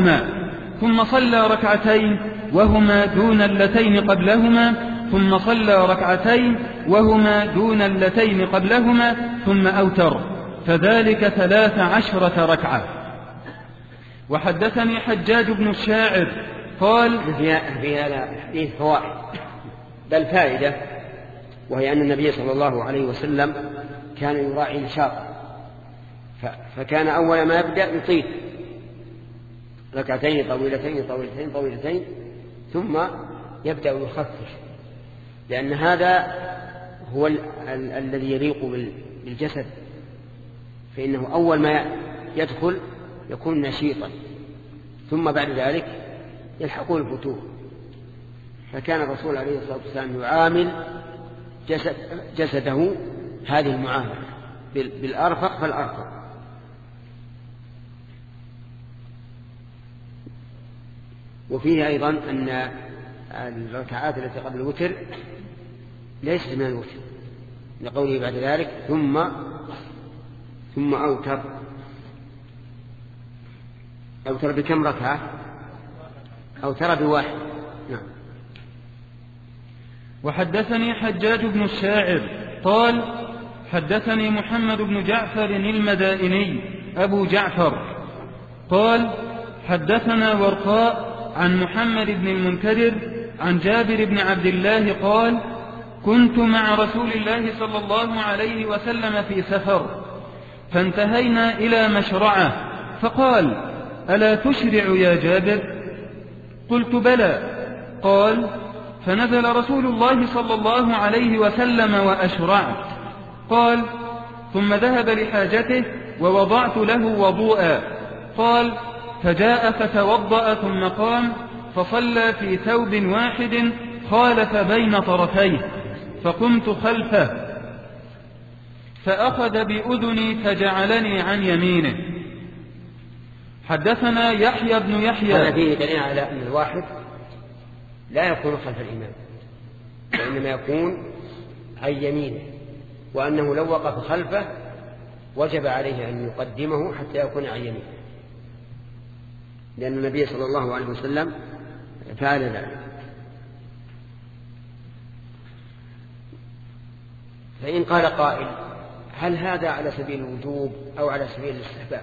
قبلهما ثم أوتر، فذلك 13 ركعة. وحدثني حجاج بن الشاعر قال: في هذا الحديث فوائد بل فائدة، وهي أن النبي صلى الله عليه وسلم كان يراعي النشاط، فكان أول ما يبدأ يطيل ركعتين طويلتين ثم يبدأ يخفف، لأن هذا هو الذي يليق بالجسد، فإنه أول ما يدخل يكون نشيطا، ثم بعد ذلك يلحقه الفتور. فكان الرسول عليه الصلاة والسلام يعامل جسده هذه المعاملة بالأرفق فالأرفق. وفيه أيضا أن الركعات التي قبل الوتر ليست من الوتر، لقوله بعد ذلك ثم أوتر بكم ركعة؟ أوتر بواحد. نعم. وحدثني حجاج بن الشاعر قال: حدثني محمد بن جعفر المدائني أبو جعفر قال: حدثنا ورقاء عن محمد بن المنكدر عن جابر بن عبد الله قال: كنت مع رسول الله صلى الله عليه وسلم في سفر، فانتهينا إلى مشرعة، فقال: ألا تشرع يا جابر؟ قلت: بلى. قال: فنزل رسول الله صلى الله عليه وسلم وأشرعت. قال: ثم ذهب لحاجته ووضعت له وضوءا. قال: فجاء فتوضأ ثم قام فصلى في ثوب واحد خالف بين طرفيه، فقمت خلفه فأخذ بأذني فجعلني عن يمينه. حدثنا يحيى بن يحيى. هذا فيه دليل على أن الواحد لا يكون خلف الإمام، وإنما يكون عن يمينه، وأنه لو وقف خلفه وجب عليه أن يقدمه حتى يكون عن يمينه، لأن النبي صلى الله عليه وسلم فعل ذلك. فإن قال قائل: هل هذا على سبيل الوجوب أو على سبيل الاستحباب؟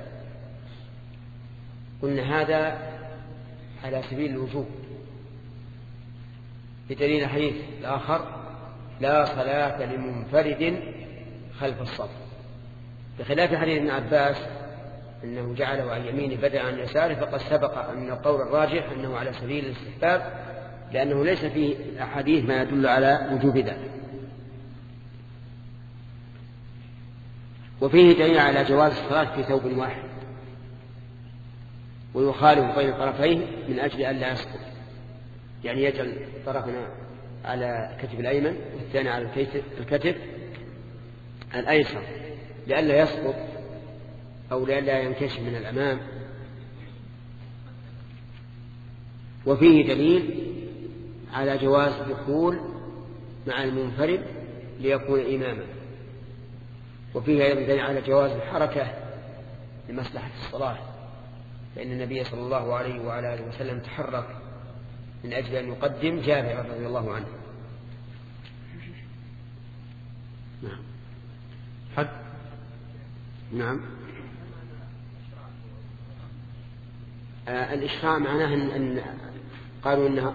قلنا هذا على سبيل الوجوب بدليل الحديث الآخر: لا صلاة لمنفرد خلف الصف، بخلاف حديث ابن عباس أنه جعله عن يمينه بدأ عن يساره، فقد سبق أن القول الراجح أنه على سبيل الاستحباب، لأنه ليس في الأحاديث ما يدل على وجوب ذلك. وفيه دليل على جواز الصلاة في ثوب واحد، ويخالف بين طرفيه من أجل أن لا يسقط، يعني يجعل طرفنا على الكتف الأيمن والثاني على الكتف الأيسر لئلا يسقط أو لا ينكشف من الأمام. وفيه دليل على جواز الدخول مع المنفرد ليكون إماما، وفيه أيضا دليل على جواز الحركة لمصلحة الصلاة، فإن النبي صلى الله عليه وعلى آله وسلم تحرك من أجل أن يقدم جابر رضي الله عنه. نعم. نعم. الإشراع معناه أن قالوا أنها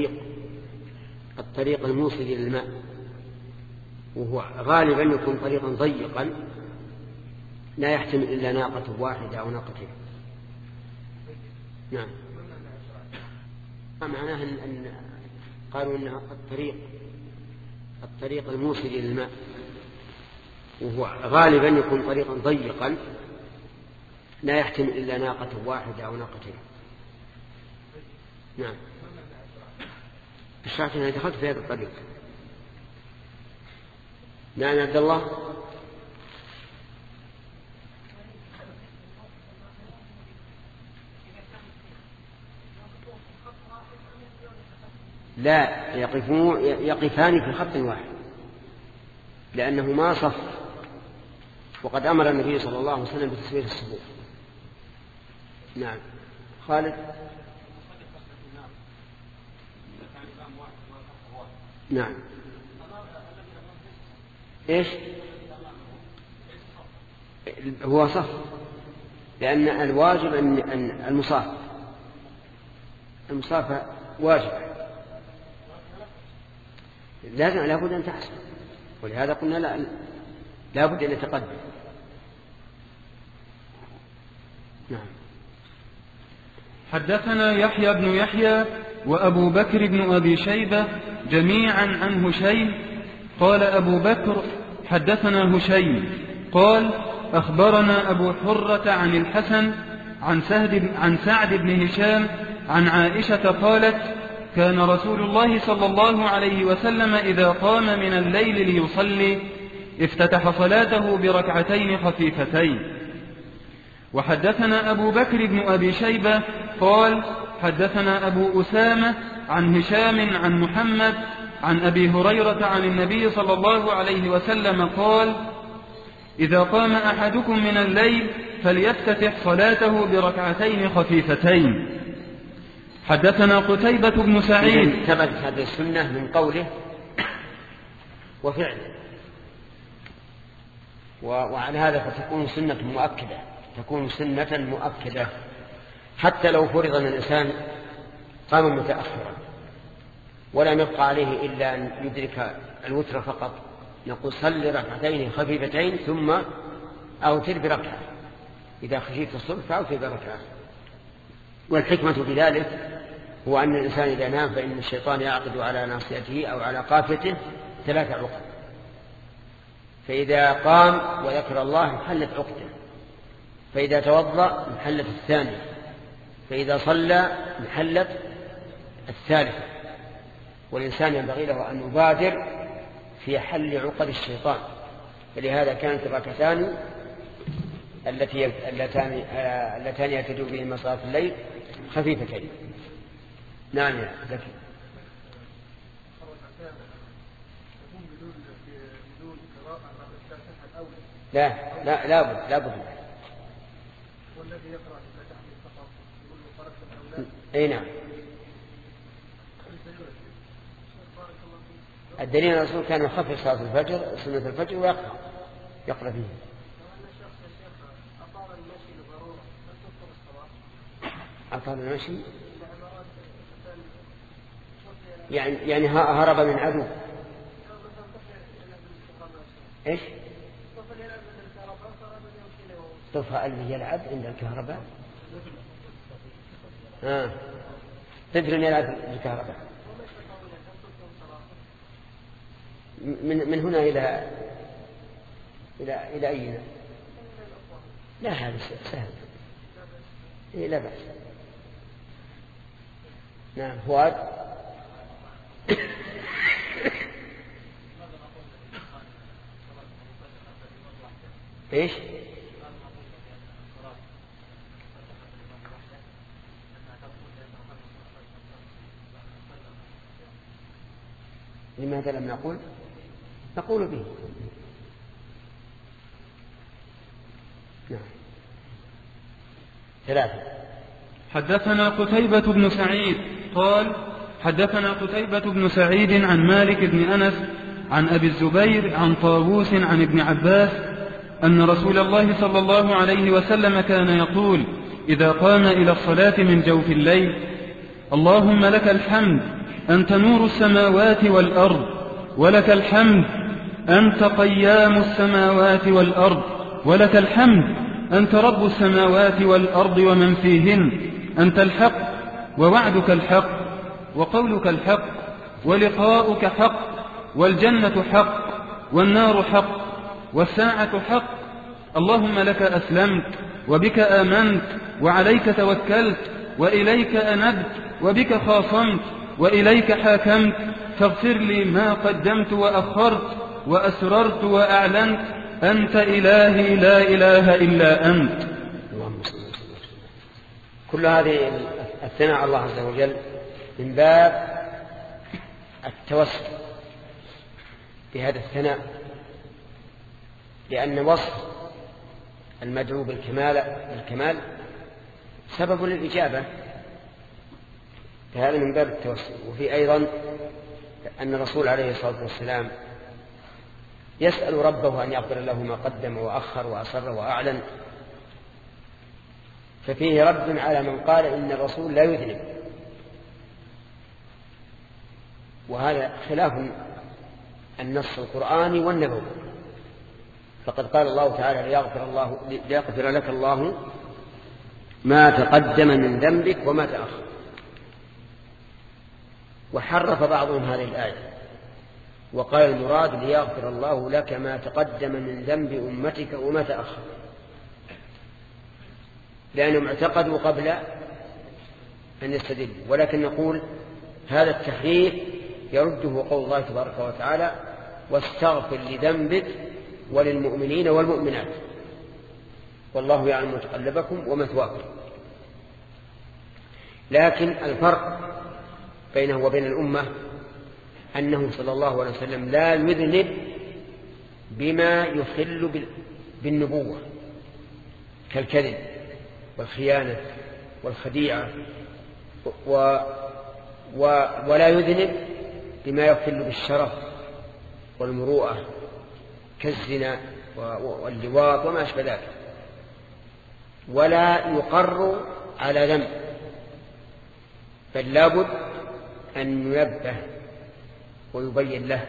الطريق الموصل إلى الماء، وهو غالبا يكون طريقا ضيقا لا يحتمل إلا ناقة واحدة أو ناقتين. نعم. معناه أن قالوا أنها الطريق الموصل إلى الماء، وهو غالبا يكون طريقا ضيقا لا يحتمل إلا ناقة واحدة أو ناقتين. نعم. أشرعت أنني دخلت في هذا الطريق. نعم يا عبد الله. لا، يقفان في خط واحد، لأنه ما صف، وقد أمر النبي صلى الله عليه وسلم بتسوية الصفوف. نعم. خالد. نعم. إيش؟ هو صف، لأن الواجب أن المصافة واجب، لابد أن تحصل، ولهذا قلنا لابد أن يتقدم. نعم. حدثنا يحيى بن يحيى وأبو بكر بن أبي شيبة جميعا عن هشيم قال أبو بكر حدثنا هشيم قال أخبرنا أبو حرة عن الحسن عن سعد بن هشام عن عائشة قالت كان رسول الله صلى الله عليه وسلم إذا قام من الليل ليصلي افتتح صلاته بركعتين خفيفتين. وحدثنا أبو بكر بن أبي شيبة قال حدثنا أبو أسامة عن هشام عن محمد عن أبي هريرة عن النبي صلى الله عليه وسلم قال إذا قام أحدكم من الليل فليفتتح صلاته بركعتين خفيفتين. حدثنا قتيبة بن سعيد. ثبت هذه السنة من قوله وفعله، وعلى هذا فتكون سنة مؤكدة حتى لو فرض أن الإنسان قام متأخرا ولم يبقى عليه إلا أن يدرك الوتر فقط، نقول صل ركعتين خفيفتين ثم أوتر بركعة، إذا خشيت الصبح فأوتر بركعة. والحكمة في ذلك هو أن الإنسان إذا نام فإن الشيطان يعقد على ناصيته أو على قافيته 3 عقد، فإذا قام وذكر الله انحلت عقده، فإذا توضأ انحلت الثانية، فإذا صلى انحلت الثالثة. والإنسان ينبغي له أن يبادر في حل عقد الشيطان، فلهذا كانت الركعتان اللتان يعتدوا بهما صلاة الليل خفيفتين. نعم يا زكي. لا بد. والذي يقرأ فقط أي نعم. الدليل أن الرسول كان يخفف صلاة الفجر سنة الفجر ويقرأ فيه. أطال المشي يعني هرب من عدو. إيش؟ طفى قلبه يلعب عند الكهرباء. طفل يلعب بالكهرباء من هنا إلى أين؟ لا هذا سهل. لا بأس. نعم. فؤاد. إيش؟ لماذا لم نقول به؟ نعم. 3. حدثنا قتيبة بن سعيد قال حدثنا قتيبة بن سعيد عن مالك بن أنس عن أبي الزبير عن طاووس عن ابن عباس أن رسول الله صلى الله عليه وسلم كان يقول إذا قام إلى الصلاة من جوف الليل: اللهم لك الحمد أنت نور السماوات والأرض، ولك الحمد أنت قيام السماوات والأرض، ولك الحمد أنت رب السماوات والأرض ومن فيهن، أنت الحق ووعدك الحق وقولك الحق ولقاؤك حق والجنة حق والنار حق والساعة حق، اللهم لك أسلمت وبك آمنت وعليك توكلت وإليك أنبت وبك خاصمت وإليك حاكمت، فاغفر لي ما قدمت وأخرت وأسررت وأعلنت، أنت إلهي لا إله إلا أنت. كل هذه الثناء على الله عز وجل من باب التوسل بهذا الثناء، لأن وصف المدعو بالكمال سبب للإجابة، فهذا من باب التوسل. وفي أيضا أن الرسول عليه الصلاة والسلام يسأل ربه أن يغفر له ما قدم وأخر وأسر وأعلن، ففيه رد على من قال إن الرسول لا يذنب، وهذا خلاف النص القرآني والنبوي. فقد قال الله تعالى ليغفر لك الله ما تقدم من ذنبك وما تأخر، وحرف بعضهم هذه الآية وقال المراد ليغفر الله لك ما تقدم من ذنب أمتك وما تأخر، لأنهم اعتقدوا قبل أن يستدلوا. ولكن نقول هذا التحريف يرده قول الله تبارك وتعالى: واستغفر لذنبك وللمؤمنين والمؤمنات والله يعلم متقلبكم ومثواكم. لكن الفرق بينه وبين الأمة أنه صلى الله عليه وسلم لا يذنب بما يخل بالنبوة كالكذب والخيانة والخديعة، ولا يذنب بما يخل بالشرف والمروءة كالزنا واللواط وما أشبه ذلك، ولا يقر على ذنب، بل لابد أن ينبه ويبين له.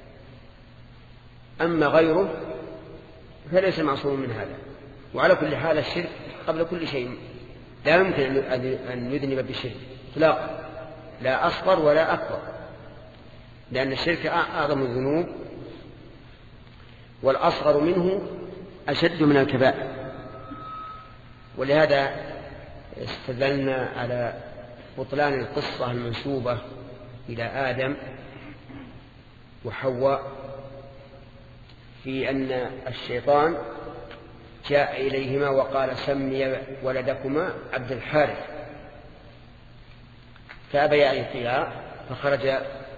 أما غيره فليس معصوم من هذا. وعلى كل حال الشرك قبل كل شيء لا يمكن أن يذنب بالشرك إطلاقا، لا أصغر ولا أكبر، لأن الشرك أعظم الذنوب والأصغر منه أشد من الكبائر. ولهذا استدلنا على بطلان القصة المنسوبة إلى آدم وحواء في أن الشيطان جاء إليهما وقال: سمي ولدكما عبد الحارث، فأبيا أن يطيعا، فخرج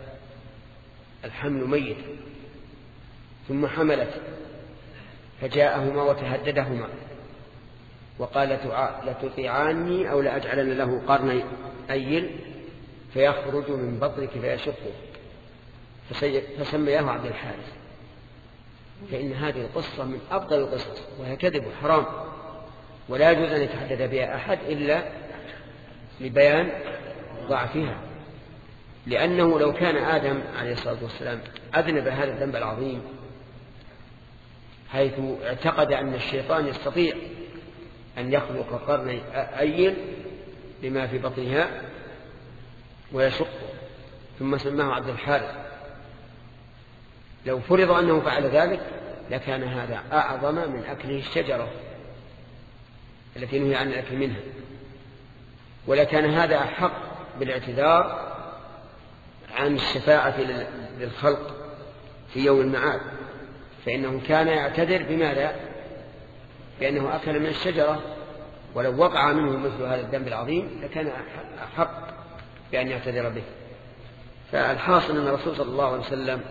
الحمل ميت، ثم حملت فجاءهما وتهددهما وقال: لتطيعاني أو لأجعلن له قرني أيل فيخرج من بطنك فيشقه، فسمياه عبد الحارث. فإن هذه القصة من أفضل القصص، وهي كذب وحرام، ولا يجوز أن يتحدث بها أحد إلا لبيان ضعفها، لأنه لو كان آدم عليه الصلاة والسلام أذنب هذا الذنب العظيم حيث اعتقد أن الشيطان يستطيع أن يخلق قرني أيل لما في بطنها ويشقه، ثم سماه عبد الحارث، لو فرض أنه فعل ذلك لكان هذا أعظم من أكله الشجرة التي نهي عن الأكل منها، ولكان هذا أحق بالاعتذار عن الشفاعة للخلق في يوم المعاد، فإنه كان يعتذر بماذا؟ بأنه أكل من الشجرة، ولو وقع منه مثل هذا الذنب العظيم لكان أحق بأن يعتذر به. فالحاصل أن الرسول صلى الله عليه وسلم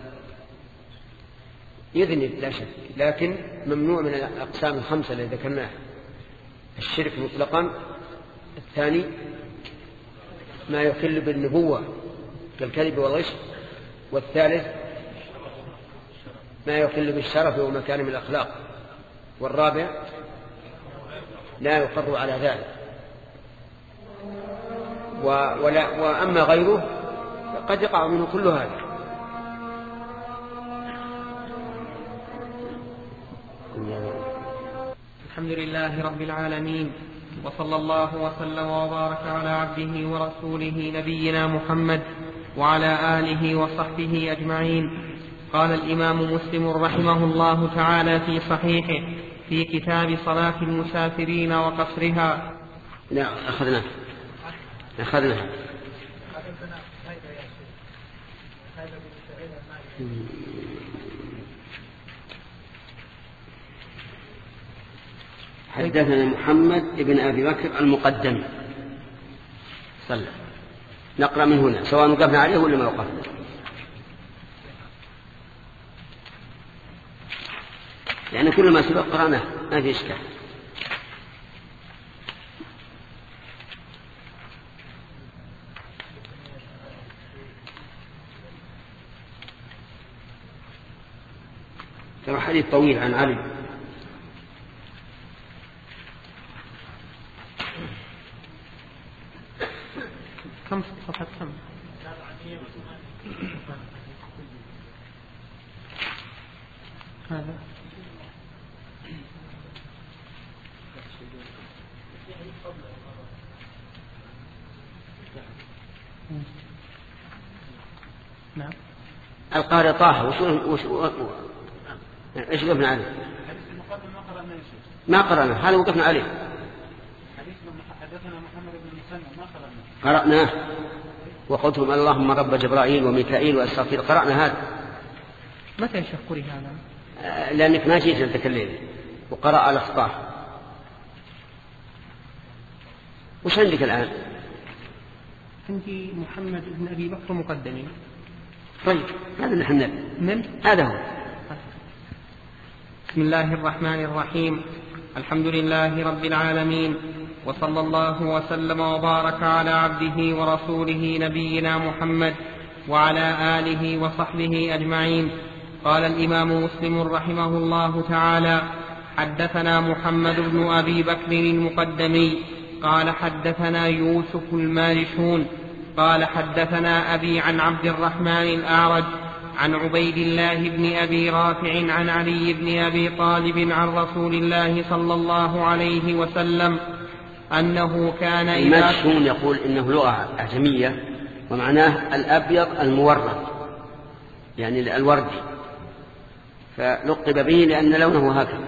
يذنب لا شك، لكن ممنوع من الأقسام الخمسة التي ذكرناها: الشرك مطلقا، الثاني ما يخل بالنبوة كالكذب والغش، والثالث ما يخل بالشرف ومكارم الأخلاق، والرابع لا يقر على ذلك. وأما غيره قد يقع منه كل هذا. الحمد لله رب العالمين، وصلى الله وسلم وبارك على عبده ورسوله نبينا محمد وعلى آله وصحبه أجمعين. قال الإمام مسلم رحمه الله تعالى في صحيحه في كتاب صلاة المسافرين وقصرها. لا أخذنا حدثنا محمد بن أبي بكر المقدمي صلى. نقرأ من هنا سواء وقفنا عليه ولا ما وقفنا. يعني كل ما سبق قرأناه ما في إشكال. ترى حديث طويل عن علي. كم صفحة كم؟ هذا نعم. القارئ طه ايش وقفنا عليه؟ ما قرأنا، هذا وقفنا عليه. حدثنا محمد بن مسلم ما قرأناه وقلتم اللهم رب جبرائيل وميكائيل وإسرافيل، قرأنا هذا. متى شكري هذا؟ لأنك ما جيت لك الليل وقرأ الأخطاء. وش عندك الآن؟ عندي محمد بن أبي بكر مقدمي. طيب هذا اللي حنا من هذا هو. بسم الله الرحمن الرحيم. الحمد لله رب العالمين، وصلى الله وسلم وبارك على عبده ورسوله نبينا محمد وعلى آله وصحبه أجمعين. قال الإمام مسلم رحمه الله تعالى: حدثنا محمد بن أبي بكر المقدمي قال حدثنا يوسف المالشون قال حدثنا أبي عن عبد الرحمن الأعرج عن عبيد الله بن أبي رافع عن علي بن أبي طالب عن رسول الله صلى الله عليه وسلم أنه كان إذا المالشون يقول إنه لغة أعجمية ومعناه الأبيض المورد، يعني الوردي، فلقب به لأن لونه هكذا.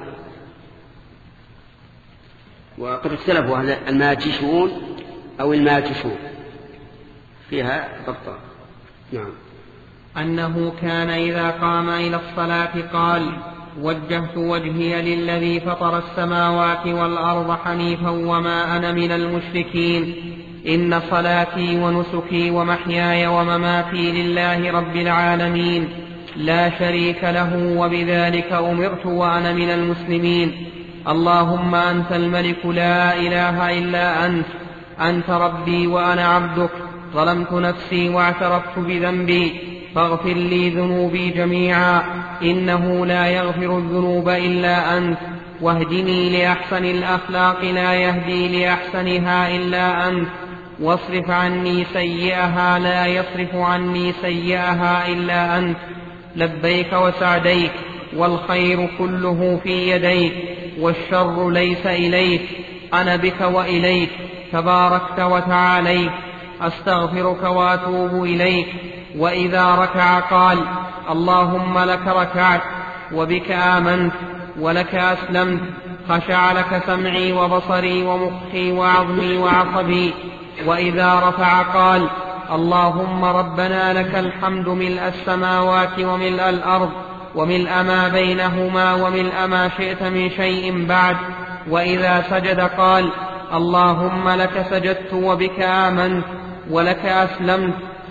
وقد اختلفوا أهل الماجشون أو الماجشون فيها ضبطا. نعم. أنه كان إذا قام إلى الصلاة قال: وجهت وجهي للذي فطر السماوات والأرض حنيفا وما أنا من المشركين، إن صلاتي ونسكي ومحياي ومماتي لله رب العالمين لا شريك له وبذلك أمرت وأنا من المسلمين. اللهم أنت الملك لا إله إلا أنت، أنت ربي وأنا عبدك، ظلمت نفسي واعترفت بذنبي، فاغفر لي ذنوبي جميعا، إنه لا يغفر الذنوب إلا أنت، واهدني لأحسن الأخلاق لا يهدي لأحسنها إلا أنت، واصرف عني سيئها لا يصرف عني سيئها إلا أنت، لبيك وسعديك، والخير كله في يديك، والشر ليس إليك، أنا بك وإليك، تباركت وتعاليت، أستغفرك وأتوب إليك. وإذا ركع قال: اللهم لك ركعت وبك آمنت ولك أسلمت، خشع لك سمعي وبصري ومخي وعظمي وعصبي. وإذا رفع قال: اللهم ربنا لك الحمد ملء السماوات وملء الأرض وملء ما بينهما وملء ما شئت من شيء بعد. وإذا سجد قال: اللهم لك سجدت وبك آمنت ولك أسلمت،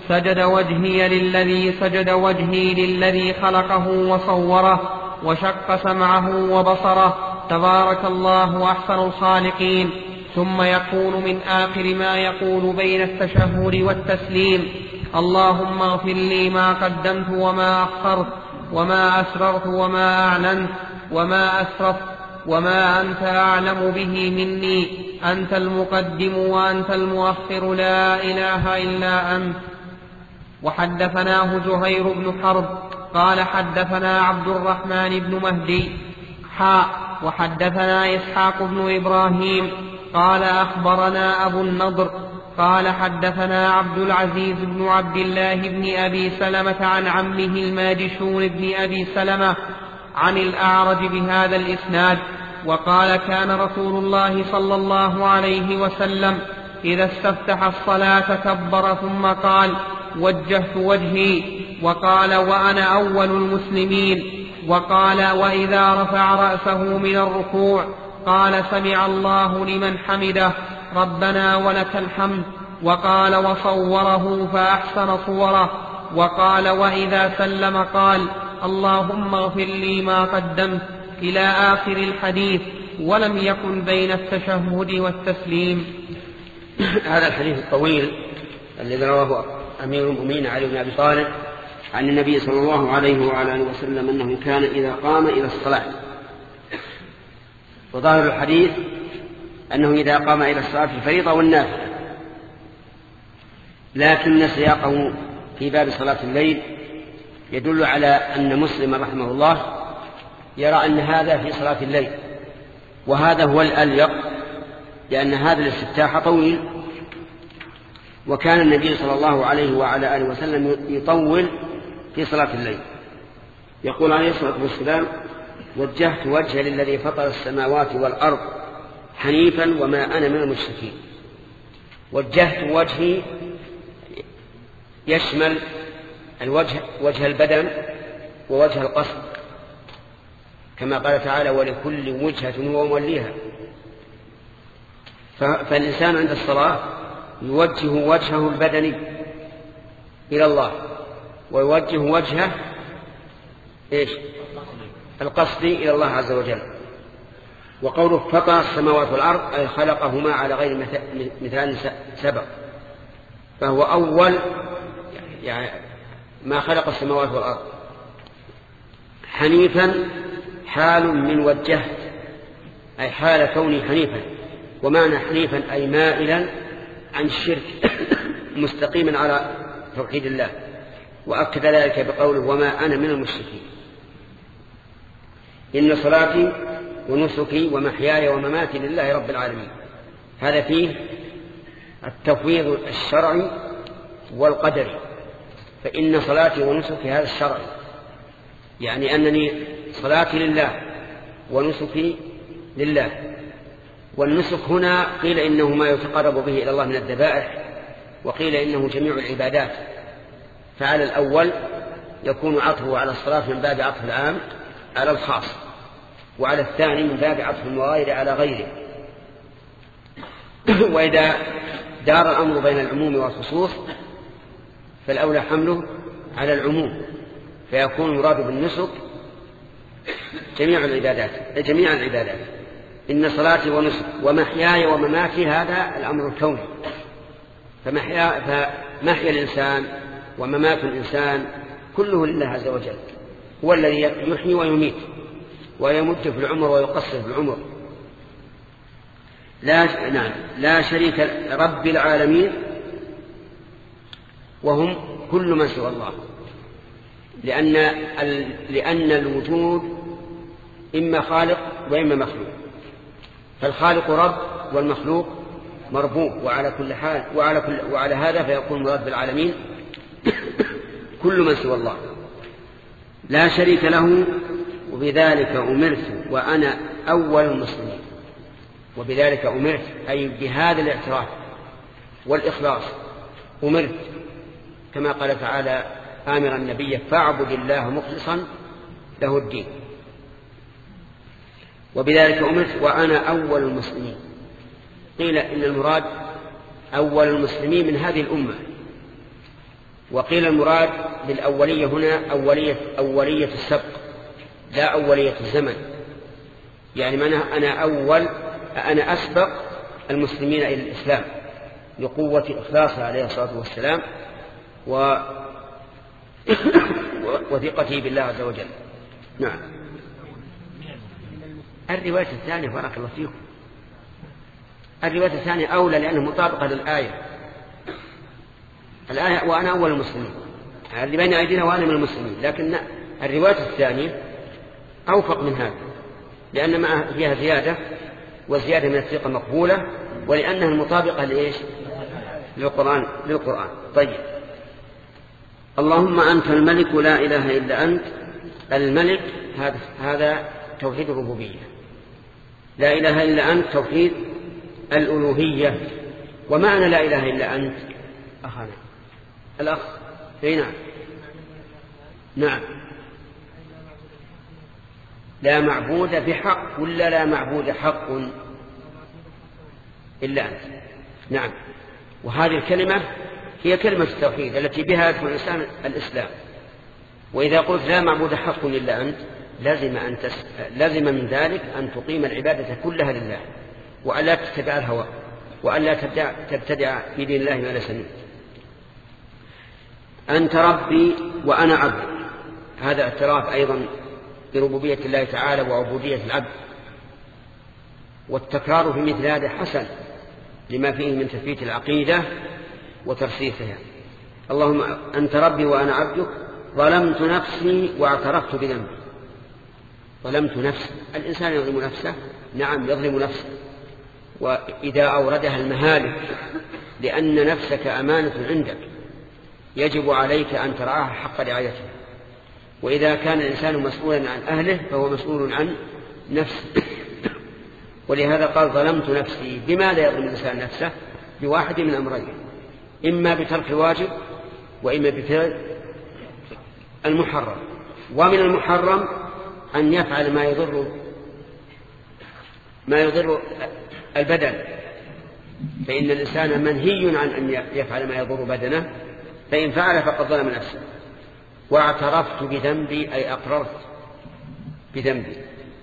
سجد وجهي للذي خلقه وصوره وشق سمعه وبصره تبارك الله أحسن الخالقين. ثم يقول من آخر ما يقول بين التشهد والتسليم: اللهم اغفر لي ما قدمت وما أخرت وما أسررت وما أعلنت وما أسرفت وما أنت أعلم به مني، أنت المقدم وأنت المؤخر، لا إله إلا أنت. وحدثناه زهير بن حرب قال حدثنا عبد الرحمن بن مهدي وحدثنا إسحاق بن إبراهيم قال أخبرنا أبو النضر قال حدثنا عبد العزيز بن عبد الله بن أبي سلمة عن عمه الماجشون بن أبي سلمة عن الأعرج بهذا الإسناد. وقال كان رسول الله صلى الله عليه وسلم إذا استفتح الصلاة كبر ثم قال: وجهت وجهي، وقال: وأنا أول المسلمين، وقال: وإذا رفع رأسه من الركوع قال: سمع الله لمن حمده، ربنا ولك الحمد، وقال: وصوره فأحسن صوره، وقال: وإذا سلم قال: اللهم اغفر لي ما قدمت، إلى آخر الحديث، ولم يكن بين التشهد والتسليم. هذا الحديث الطويل الذي رواه أمير المؤمنين علي بن أبي طالب عن النبي صلى الله عليه وعلى آله وسلم أنه كان إذا قام إلى الصلاة، وظاهر الحديث أنه إذا قام إلى الصلاة الفريضة والنافلة، لكن سياقه في باب صلاة الليل يدل على أن مسلم رحمه الله يرى أن هذا في صلاة الليل، وهذا هو الأليق، لأن هذا الاستفتاح طويل، وكان النبي صلى الله عليه وعلى آله وسلم يطول في صلاة الليل. يقول عليه الصلاة والسلام: وجهت وجهي للذي فطر السماوات والأرض حنيفا وما أنا من المشركين. وجهت وجهي يشمل الوجه، وجه البدن ووجه القصد، كما قال تعالى: ولكل وجهة هو موليها. فالإنسان عند الصلاة يوجه وجهه البدني إلى الله، ويوجه وجهه القصدي إلى الله عز وجل. وقوله فطر السماوات والأرض أي خلقهما على غير مثال سبق، فهو أول يعني ما خلق السماوات والأرض. حنيفا حال من وجهت، أي حال كوني حنيفا، ومعنى حنيفا أي مائلا عن الشرك مستقيما على توحيد الله. وأكد ذلك بقوله: وما أنا من المشركين. إن صلاتي ونسكي ومحياي ومماتي لله رب العالمين. هذا فيه التفويض الشرعي والقدري، فإن صلاتي ونسكي هذا الشرعي، يعني أنني صلاتي لله ونسكي لله. والنسك هنا قيل إنه ما يتقرب به إلى الله من الذبائح، وقيل إنه جميع العبادات. فعلى الأول يكون عطفه على الصلاة من باب عطف العام على الخاص، وعلى الثاني من باب عطف المغاير على غيره. وإذا دار الأمر بين العموم والخصوص فالأولى حمله على العموم، فيكون المراد بالنسك جميع العبادات. إن صلاتي ونسك ومحياي ومماتي هذا الأمر الكوني، فمحيا الإنسان وممات الإنسان كله لله عز وجل، هو الذي يحيي ويميت ويمد في العمر ويقصر في العمر. لا شريك رب العالمين، وهم كل من سوى الله، لأن الوجود إما خالق وإما مخلوق، فالخالق رب والمخلوق مربوب، وعلى كل حال وعلى هذا فيكون مراد بالعالمين كل من سوى الله لا شريك له. وبذلك أمرت وأنا أول المسلمين. وبذلك أمرت أي بهذا الاعتراف والإخلاص أمرت، كما قال تعالى آمرا النبي: فاعبد الله مخلصا له الدين. وبذلك أمرت وأنا أول المسلمين. قيل إن المراد أول المسلمين من هذه الأمة، وقيل المراد بالأولية هنا أولية السبق لا أولية الزمن، يعني أنا أسبق المسلمين إلى الإسلام لقوة إخلاصه عليه الصلاة والسلام وثقته بالله عز وجل. نعم. الرواية الثانية بارك الله فيكم، الرواية الثانية أولى لأنه مطابقة للآية وأنا أول المسلمين، اللي بين أيدينا وأنا من المسلمين، لكن الرواية الثانية أوفق من هذا لأن معها فيها زيادة، والزيادة من الثقة مقبولة، ولأنها المطابقة لإيش؟ للقرآن. طيب. اللهم أنت الملك لا إله إلا أنت. الملك هذا توحيد الربوبية، لا إله إلا أنت توحيد الألوهية. ومعنى لا إله إلا أنت أخانا الأخ نعم لا معبود بحق ولا لا معبود حق إلا أنت. نعم. وهذه الكلمة هي كلمة التوحيد التي بها يدخل الإنسان الإسلام. وإذا قلت لا معبود حق إلا أنت لازم من ذلك أن تقيم العبادة كلها لله، وألا تتبع الهوى، وألا تبتدع في دين الله ما ليس منه. أنت ربي وأنا عبد، هذا اعتراف أيضا بربوبية الله تعالى وعبودية العبد، والتكرار في مثل هذا حسن لما فيه من تثبيت العقيدة وترسيخها. اللهم أنت ربي وأنا عبدك، ظلمت نفسي واعترفت بذنبي. ظلمت نفسي، الإنسان يظلم نفسه، نعم يظلم نفسه، وإذا أوردها المهالك لأن نفسك أمانة عندك يجب عليك أن ترعاها حق رعايتها. وإذا كان الإنسان مسؤولا عن أهله فهو مسؤول عن نفسه. ولهذا قال ظلمت نفسي. بماذا يظلم الإنسان نفسه؟ بواحد من أمرين، إما بترك الواجب وإما بفعل المحرم. ومن المحرم أن يفعل ما يضر البدن، فإن الإنسان منهي عن أن يفعل ما يضر بدنه، فإن فعل فقد ظلم نفسه. واعترفت بذنبي أي أقررت بذنبي.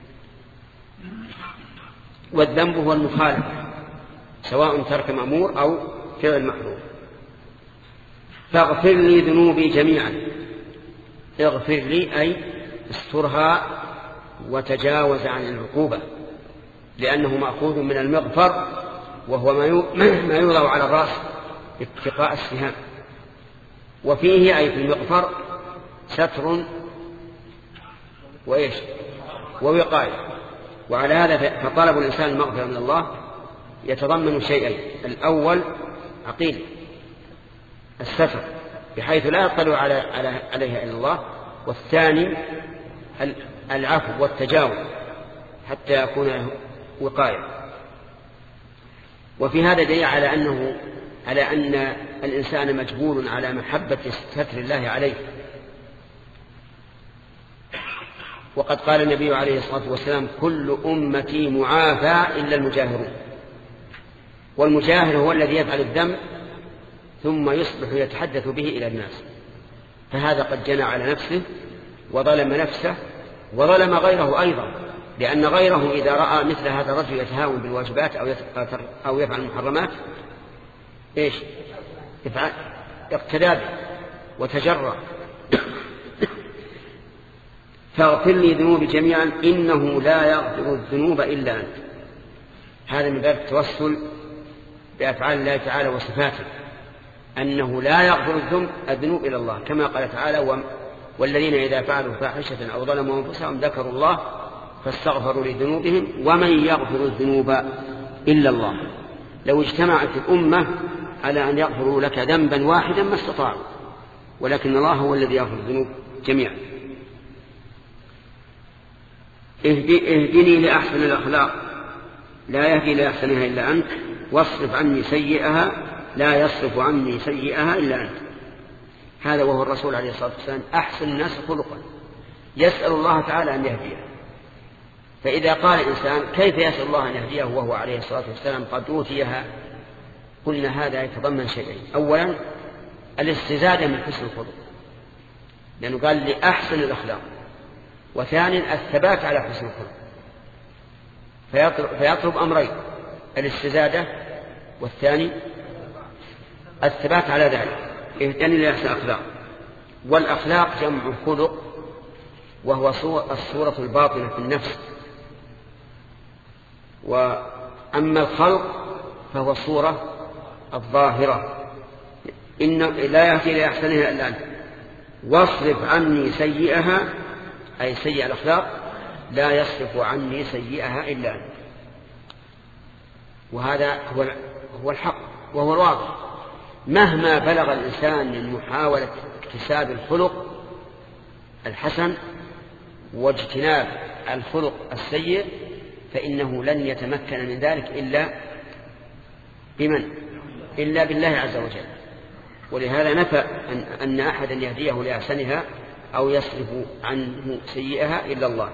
والذنب هو المخالفة، سواء ترك مأمور أو فعل محظور. فاغفر لي ذنوبي جميعا. اغفر لي أي استرها وتجاوز عن العقوبة، لأنه مأخوذ من المغفر، وهو ما يوضع على الرأس اتقاء السهام. وفيه أي في المغفر ستر ووقاية. وعلى هذا فطلب الإنسان المغفرة من الله يتضمن شيئين: الأول عقيدة الستر بحيث لا يطلع عليها إلا الله، والثاني العفو والتجاوز حتى يكون وقاية. وفي هذا دليل على أن الإنسان مجبول على محبة ستر الله عليه. وقد قال النبي عليه الصلاة والسلام: كل أمتي معافى إلا المجاهرون. والمجاهر هو الذي يفعل الذنب ثم يصبح يتحدث به إلى الناس، فهذا قد جنى على نفسه وظلم نفسه وظلم غيره أيضا، لأن غيره إذا رأى مثل هذا الرجل يتهاون بالواجبات أو يفعل المحرمات اقتدى به وتجرأ. فاغفر لي ذنوبي جميعا إنه لا يغفر الذنوب إلا أنت. هذا من باب التوسل بأفعال الله تعالى وصفاته، أنه لا يغفر الذنوب إلى الله، كما قال تعالى: والذين إذا فعلوا فاحشة أو ظلموا أنفسهم ذكروا الله فاستغفروا لذنوبهم ومن يغفر الذنوب إلا الله. لو اجتمعت الأمة على أن يغفروا لك ذنبا واحدا ما استطاعوا، ولكن الله هو الذي يغفر الذنوب جميعا. اهدني لأحسن الأخلاق لا يهدي لأحسنها إلا أنت، واصرف عني سيئها لا يصرف عني سيئها إلا أنت. هذا وهو الرسول عليه الصلاة والسلام أحسن الناس خلقا، يسأل الله تعالى أن يهديه. فإذا قال الإنسان: كيف يسأل الله أن يهديه وهو عليه الصلاة والسلام قد أوتيها؟ قلنا هذا يتضمن شيئين: أولا الاستزادة من حسن الخلق، لأنه قال لأحسن الأخلاق، وثانيا الثبات على حسن الخلق، فيطلب أمرين: الاستزادة، والثاني الثبات على ذلك، اهتني لأحسن الأخلاق. والأخلاق جمع خلق، وهو الصورة الباطنة في النفس، وأما الخلق فهو الصورة الظاهرة. إن لا يهدي لأحسنها إلا أنت واصرف عني سيئها، أي سيئة الأخلاق لا يصرف عني سيئها إلا أنت. وهذا هو الحق وهو الواضح. مهما بلغ الإنسان من محاولة اكتساب الخلق الحسن واجتناب الخلق السيء فإنه لن يتمكن من ذلك إلا بمن؟ إلا بالله عز وجل. ولهذا نفى أن أحدا يهديه لأحسنها أو يصرف عنه سيئها إلا الله.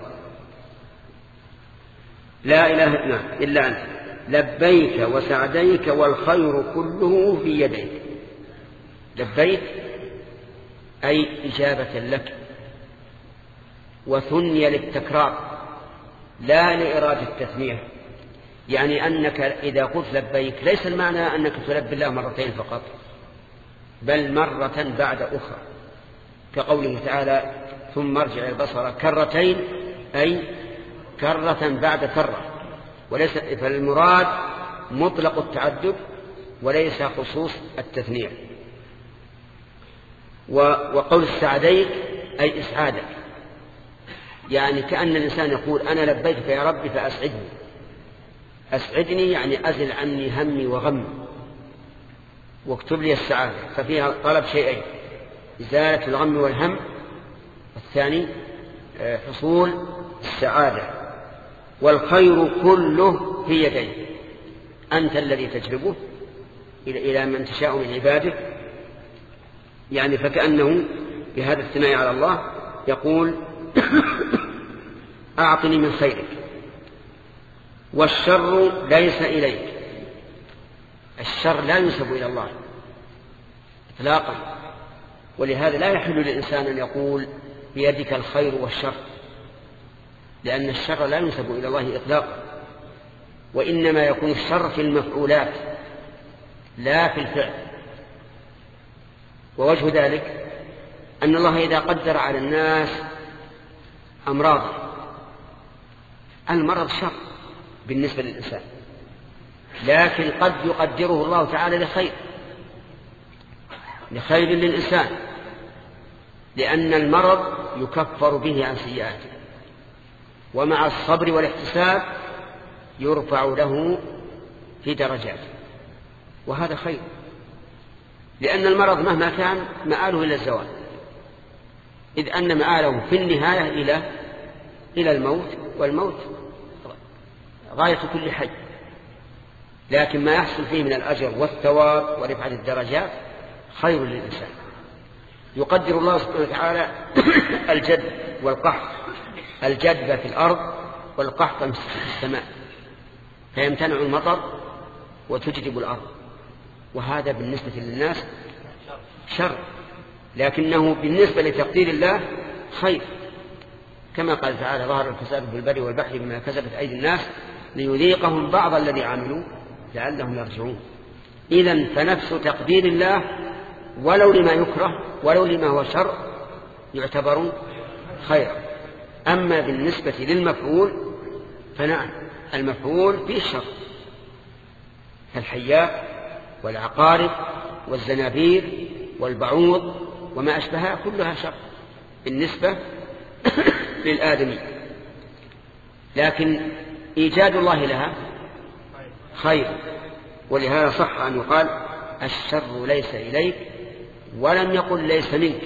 لا إله إلا أنت لبيك وسعديك والخير كله في يديك. لبيك أي إجابة لك، وثني للتكرار لا لإرادة التثنية، يعني أنك إذا قلت لبيك ليس المعنى أنك تلبي الله مرتين فقط، بل مرة بعد أخرى، كقوله تعالى ثم ارجع البصر كرتين، أي كرة بعد كرة، وليس فالمراد مطلق التعدد وليس خصوص التثنية. وقول السعديك أي إسعادك، يعني كأن الإنسان يقول أنا لبيتك يا ربي فأسعدني. أسعدني يعني أزل عني همي وغمي واكتب لي السعادة، ففيها طلب شيئين: إزالة الغم والهم، والثاني حصول السعادة. والخير كله في يديك، أنت الذي تجلبه إلى من تشاء من عباده. يعني فكأنه بهذا الثناء على الله يقول أعطني من خيرك، والشر ليس إليك. الشر لا ينسب إلى الله إطلاقا، ولهذا لا يحل للإنسان أن يقول بيدك الخير والشر، لأن الشر لا ينسب إلى الله إطلاقا، وإنما يكون الشر في المفعولات لا في الفعل. ووجه ذلك أن الله إذا قدر على الناس أمراض، المرض شر بالنسبة للإنسان، لكن قد يقدره الله تعالى لخير للإنسان، لأن المرض يكفر به عن سيئاته، ومع الصبر والاحتساب يرفع له في درجاته، وهذا خير، لأن المرض مهما كان مآله إلى الزوال، إذ أن مآله في النهاية إلى الموت، والموت غاية كل حي. لكن ما يحصل فيه من الأجر والثواب ورفعة الدرجات خير للإنسان. يقدر الله سبحانه وتعالى الجد والقحط، الجدب في الأرض والقحط في السماء، فيمتنع المطر وتجدب الأرض، وهذا بالنسبة للناس شر، لكنه بالنسبة لتقدير الله خير، كما قال تعالى ظهر الفساد في البر والبحر بما كسبت أيدي الناس ليذيقهم بعض الذي عملوا لعلهم يرجعون. إذن فنفس تقدير الله ولو لما يكره ولو لما هو شر يعتبر خيرا. أما بالنسبة للمفعول فنعم، المفعول فيه الشر، كالحياء والعقارب والزنابير والبعوض وما أشبهها كلها شر بالنسبة للآدمي، لكن إيجاد الله لها خير. ولهذا صح أن يقال الشر ليس إليك، ولم يقل ليس منك،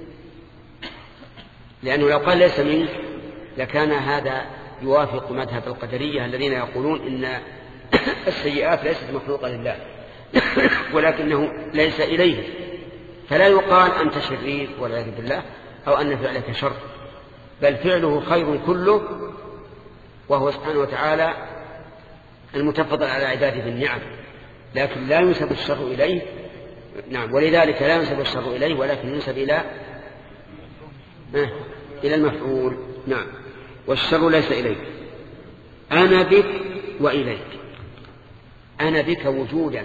لأنه لو قال ليس منك لكان هذا يوافق مذهب القدرية الذين يقولون إن السيئات ليست مخلوقة لله ولكنه ليس إليه، فلا يقال أنت شرير والعياذ بالله أو أن فعلك شر، بل فعله خير كله، وهو سبحانه وتعالى المتفضل على عباده بالنعم، لكن لا ينسب الشر إليه نعم. ولذلك لا ينسب الشر إليه ولكن ينسب إلى المفعول. نعم. والشر ليس إليك. أنا بك وإليك. أنا بك وجودا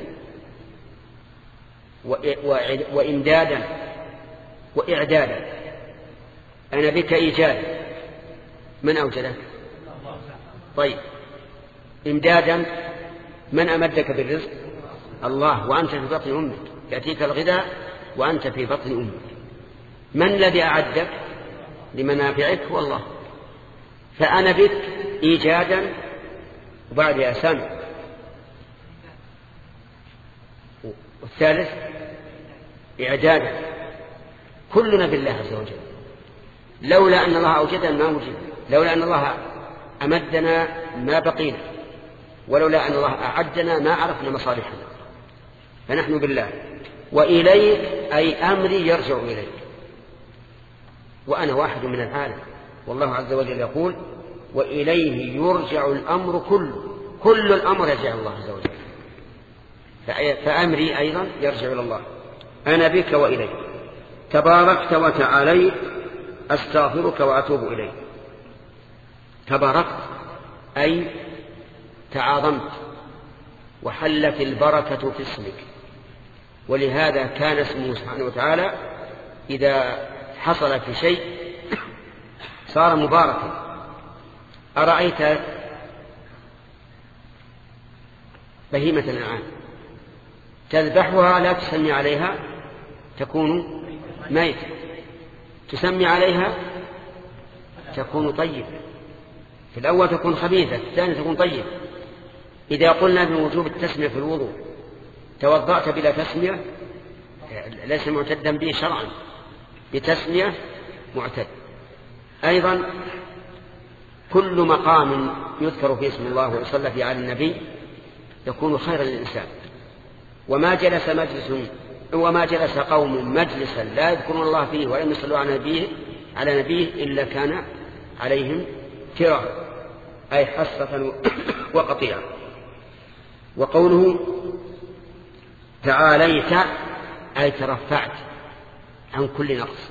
وإمدادا وإعدادا. أنا بك إيجادا. من أوجدك؟ طيب. إمدادا من أمدك بالرزق؟ الله، وأنت في بطن أمك، يأتيك الغذاء وأنت في بطن أمك. من الذي أعدك لمنافعك؟ هو الله. فأنا بك إيجادا وبعدها سمع. والثالث إعدادا. كلنا بالله عز وجل. لولا أن الله أوجدنا ما وجدنا، لولا أن الله أمدنا ما بقينا، ولولا أن الله أعدنا ما عرفنا مصالحنا. فنحن بالله. وإليك أي أمري يرجع إليك، وأنا واحد من العالم. والله عز وجل يقول وإليه يرجع الأمر كله. كل الأمر يرجع الله عز وجل. فأمري أيضا يرجع إلى الله. أنا بك وإليك. تباركت وتعاليت أستغفرك وأتوب إليك. تباركت أي تعاظمت وحلت البركة في اسمك. ولهذا كان اسمه سبحانه وتعالى إذا حصل في شيء صار مباركا. أرأيت بهيمة الأنعام تذبحها لا تسمي عليها تكون ميتة، تسمي عليها تكون طيبة. في الأول تكون خبيثة، في الثاني تكون طيبة. إذا قلنا بوجوب التسمية في الوضوء توضأت بلا تسمية ليس معتدا به شرعا، بتسمية معتد. أيضا كل مقام يذكر فيه اسم الله ويصلى فيه على النبي يكون خيرا للإنسان. وما جلس قوم مجلسا لا يذكرون الله فيه ولم يصلوا على نبيه إلا كان عليهم كرة أي حسرة وقطيعة. وقوله تعاليت أي ترفعت عن كل نقص.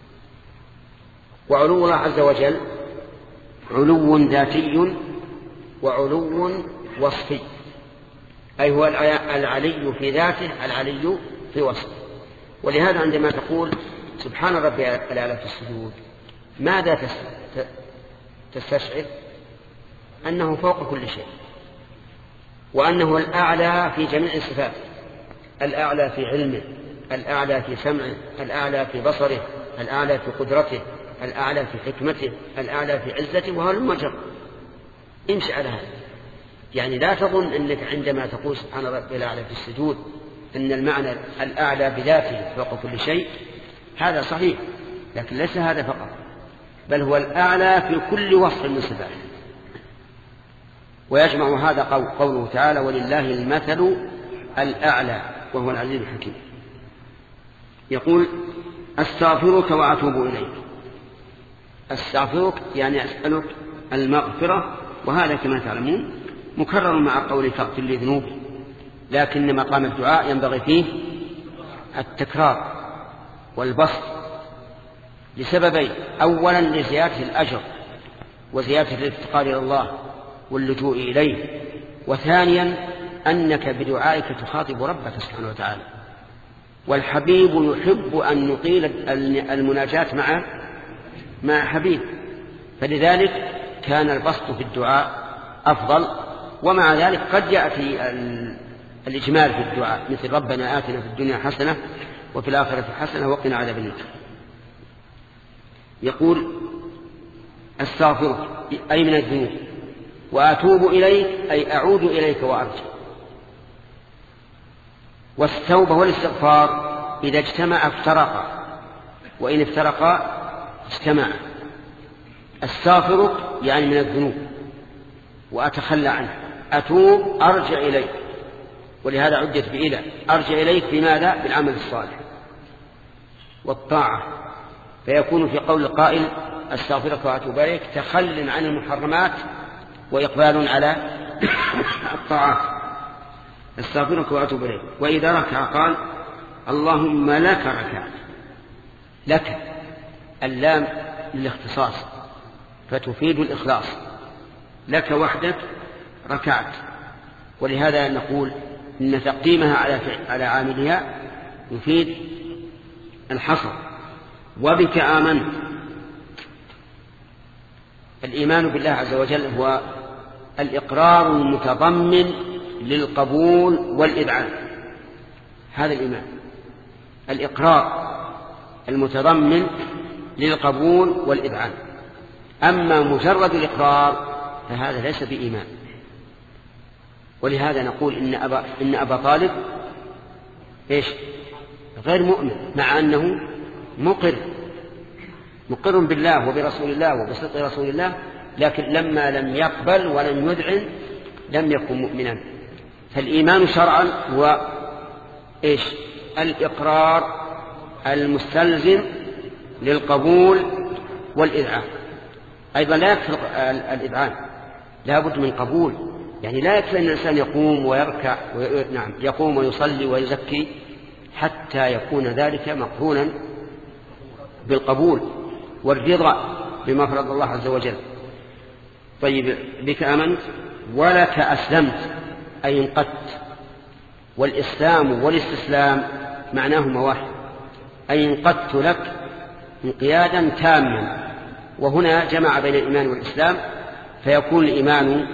وعلو الله عز وجل علو ذاتي وعلو وصفي، أي هو العلي في ذاته العلي في وصفه. ولهذا عندما تقول سبحان ربي الأعلى في السجود ماذا تستشعر؟ أنه فوق كل شيء، وأنه الأعلى في جميع الصفات، الأعلى في علمه، الأعلى في سمعه، الأعلى في بصره، الأعلى في قدرته، الأعلى في حكمته، الأعلى في عزته، وهو المجر. امشي على هذا. يعني لا تظن أنك عندما تقول سبحان ربي الأعلى في السجود أن المعنى الأعلى بذاته فوق كل شيء. هذا صحيح، لكن ليس هذا فقط، بل هو الأعلى في كل وصف من صفاته. ويجمع هذا قوله تعالى ولله المثل الأعلى وهو العزيز الحكيم. يقول أستغفرك وأتوب إليك. أستغفرك يعني أسألك المغفرة، وهذا كما تعلمون مكرر مع قول فاغفر لي ذنوبي، لكن مقام الدعاء ينبغي فيه التكرار والبسط لسببين: أولا لزيادة الأجر وزيادة الافتقار إلى الله واللجوء إليه، وثانيا أنك بدعائك تخاطب ربك سبحانه وتعالى. والحبيب يحب أن نطيل المناجاة مع حبيب، فلذلك كان البسط في الدعاء أفضل. ومع ذلك قد يأتي الإجمال في الدعاء مثل ربنا آتنا في الدنيا حسنة وفي الآخرة حسنة وقنا عذاب النار. يقول أستغفرك أي من الذنوب، وأتوب إليك أي أعود إليك وأرجع. والتوبة والاستغفار إذا اجتمع افترقا، وإن افترقا اجتمعا. أستغفرك يعني من الذنوب وأتخلى عنه، أتوب أرجع إليك، ولهذا عدت بإلى أرجع إليك بماذا؟ بالعمل الصالح والطاعة. فيكون في قول القائل أستغفرك وأتوب إليك تخل عن المحرمات وإقبال على الطاعات. أستغفرك وأتوب إليك. وإذا ركع قال اللهم لك ركعت. لك اللام للاختصاص فتفيد الإخلاص، لك وحدك ركعت. ولهذا نقول إن تقديمها على عاملها يفيد الحصر. وبك آمنت. الإيمان بالله عز وجل هو الإقرار المتضمن للقبول والإذعان. هذا الإيمان، الإقرار المتضمن للقبول والإذعان. أما مجرد الإقرار فهذا ليس بإيمان. ولهذا نقول إن أبا طالب غير مؤمن، مع أنه مقر بالله وبرسول الله وبصدق رسول الله، لكن لما لم يقبل ولم يذعن لم يكن مؤمنا. فالإيمان شرعا هو الإقرار المستلزم للقبول والإذعان. أيضا لا يكفي الإذعان، لا بد من قبول. يعني لا يكفي أن الإنسان يقوم ويركع يقوم ويصلي ويزكي حتى يكون ذلك مقرونا بالقبول والرضا بما فرض الله عز وجل. طيب، بك آمنت ولك أسلمت أي انقدت. والإسلام والاستسلام معناهما واحد، أي انقدت لك انقيادا تاما. وهنا جمع بين الإيمان والإسلام فيكون الإيمان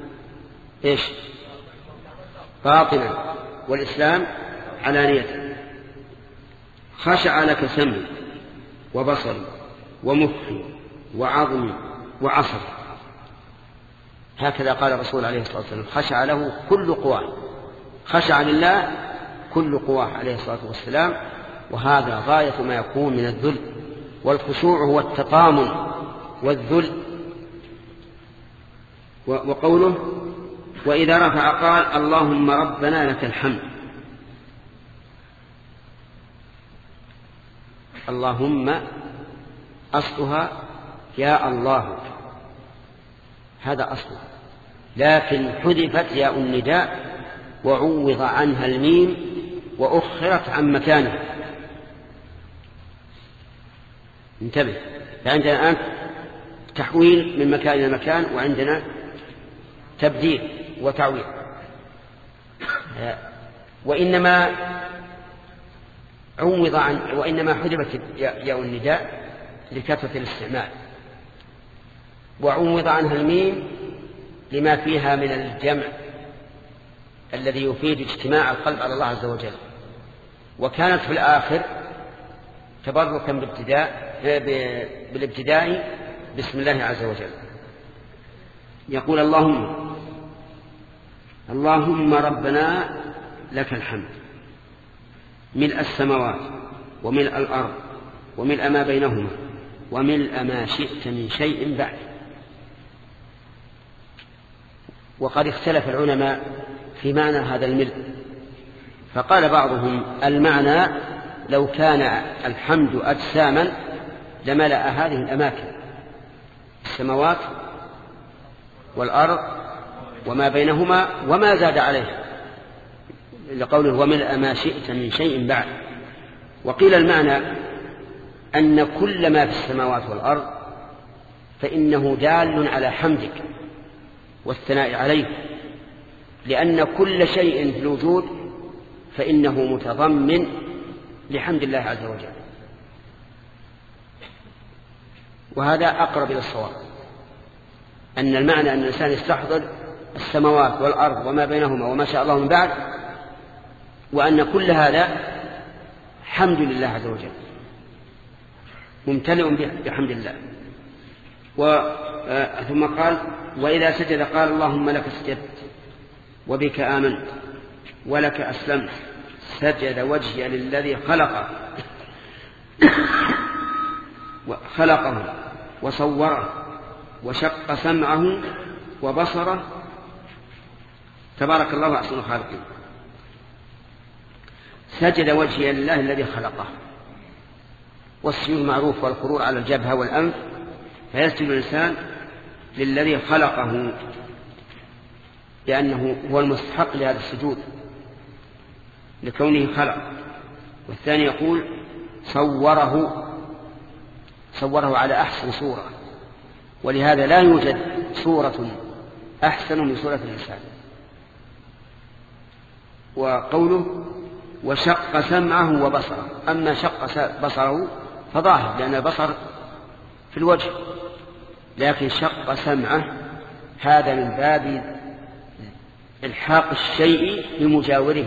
باطنا والإسلام علانية. خشع لك سمعي وبصري ومخي وعظمي وعصبي. هكذا قال الرسول عليه الصلاة والسلام، خشع له كل قواه. خشع لله كل قواه عليه الصلاة والسلام. وهذا غاية ما يكون من الذل، والخشوع هو التطامن والذل. وقوله وإذا رفع قال اللهم ربنا لك الحمد. اللهم أصلها يا الله، هذا أصلها، لكن حذفت ياء النداء وعوض عنها الميم وأخرت عن مكانها. انتبه، فعندنا الآن تحويل من مكان إلى مكان، وعندنا تبديل وتعويض. وإنما حذفت ياء النداء لكثرة الاستعمال، وعوض عنها الميم لما فيها من الجمع الذي يفيد اجتماع القلب على الله عز وجل. وكانت في الآخر تبركا بالابتداء بسم الله عز وجل. يقول اللهم ربنا لك الحمد ملء السماوات وملء الأرض وملء ما بينهما وملء ما شئت من شيء بعد. وقد اختلف العلماء في معنى هذا الملء، فقال بعضهم المعنى لو كان الحمد أجساما لملأ هذه الأماكن، السماوات والأرض وما بينهما وما زاد عليه، لقوله وملء ما شئت من شيء بعد. وقيل المعنى أن كل ما في السماوات والأرض فإنه دال على حمدك والثناء عليه، لأن كل شيء في الوجود فإنه متضمن لحمد الله عز وجل. وهذا أقرب إلى الصواب، أن المعنى أن الإنسان يستحضر السماوات والأرض وما بينهما وما شاء الله من بعد، وأن كل هذا حمد لله عز وجل، ممتلئ بحمد الله. ثم قال وإذا سجد قال اللهم لك سجدت وبك آمنت ولك أسلمت. سجد وجهي للذي خلقه وصوره وشق سمعه وبصره، تبارك الله أحسن الخالقين. سجد وجهي لله الذي خلقه، والسجود معروف والخرور على الجبهة والأنف، فيسجد الإنسان للذي خلقه لأنه هو المستحق لهذا السجود لكونه خلق. والثاني يقول صوره على أحسن صورة، ولهذا لا يوجد صورة أحسن من صورة الإنسان. وقوله وشق سمعه وبصره، أما شق بصره فظاهر لأن البصر في الوجه، لكن شق سمعه هذا من باب إلحاق الشيء بمجاوره،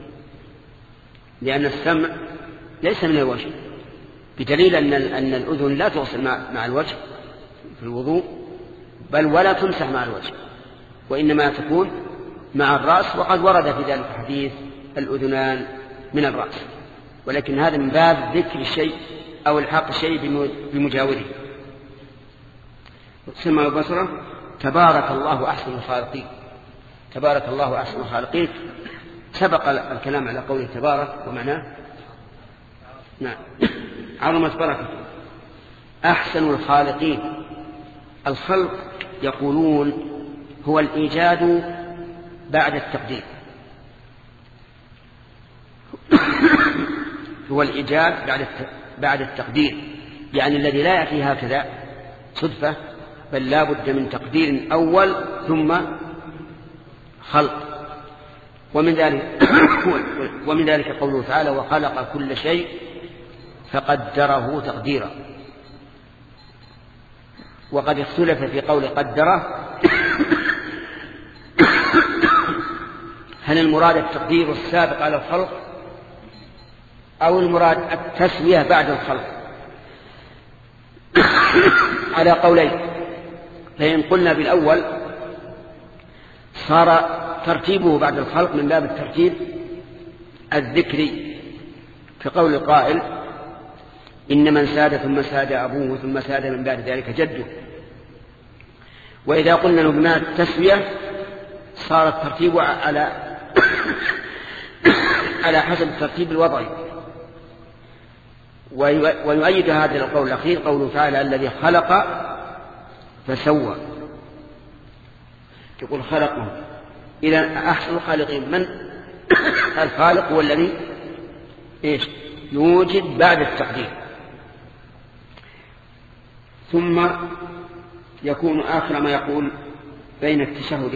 لأن السمع ليس من الوجه، بدليل أن الأذن لا توصل مع الوجه في الوضوء، بل ولا تمسح مع الوجه، وإنما تكون مع الرأس، وقد ورد في ذلك الحديث الأذنان من الرأس، ولكن هذا من باب ذكر الشيء أو الحاق الشيء بمجاوره. سمع وبصره. تبارك الله أحسن الخالقين. تبارك الله أحسن الخالقين، سبق الكلام على قوله تبارك ومعناه نعم عظمت بركته. أحسن الخالقين، الخلق يقولون هو الإيجاد بعد التقدير، هو الإيجاد بعد التقدير، يعني الذي لا يأتي هكذا صدفة، بل لا بد من تقدير أول ثم خلق. ومن ذلك قوله تعالى وخلق كل شيء فقدره تقديرا. وقد اختلف في قول قدره هل المراد التقدير السابق على الخلق أو المراد التسوية بعد الخلق، على قولين. فإن قلنا بالأول صار ترتيبه بعد الخلق من باب الترتيب الذكري، كقول القائل إن من ساد ثم ساد أبوه ثم ساد من بعد ذلك جده. وإذا قلنا له بمعنى التسوية صار الترتيب على حسب الترتيب الوضعي. ويؤيد هذا القول الأخير قوله تعالى الذي خلق فسوى، تقول خلقه إلى أحسن الخالقين. من الخالق هو الذي يوجد بعد التقدير، ثم يكون آخر ما يقول بين التشهد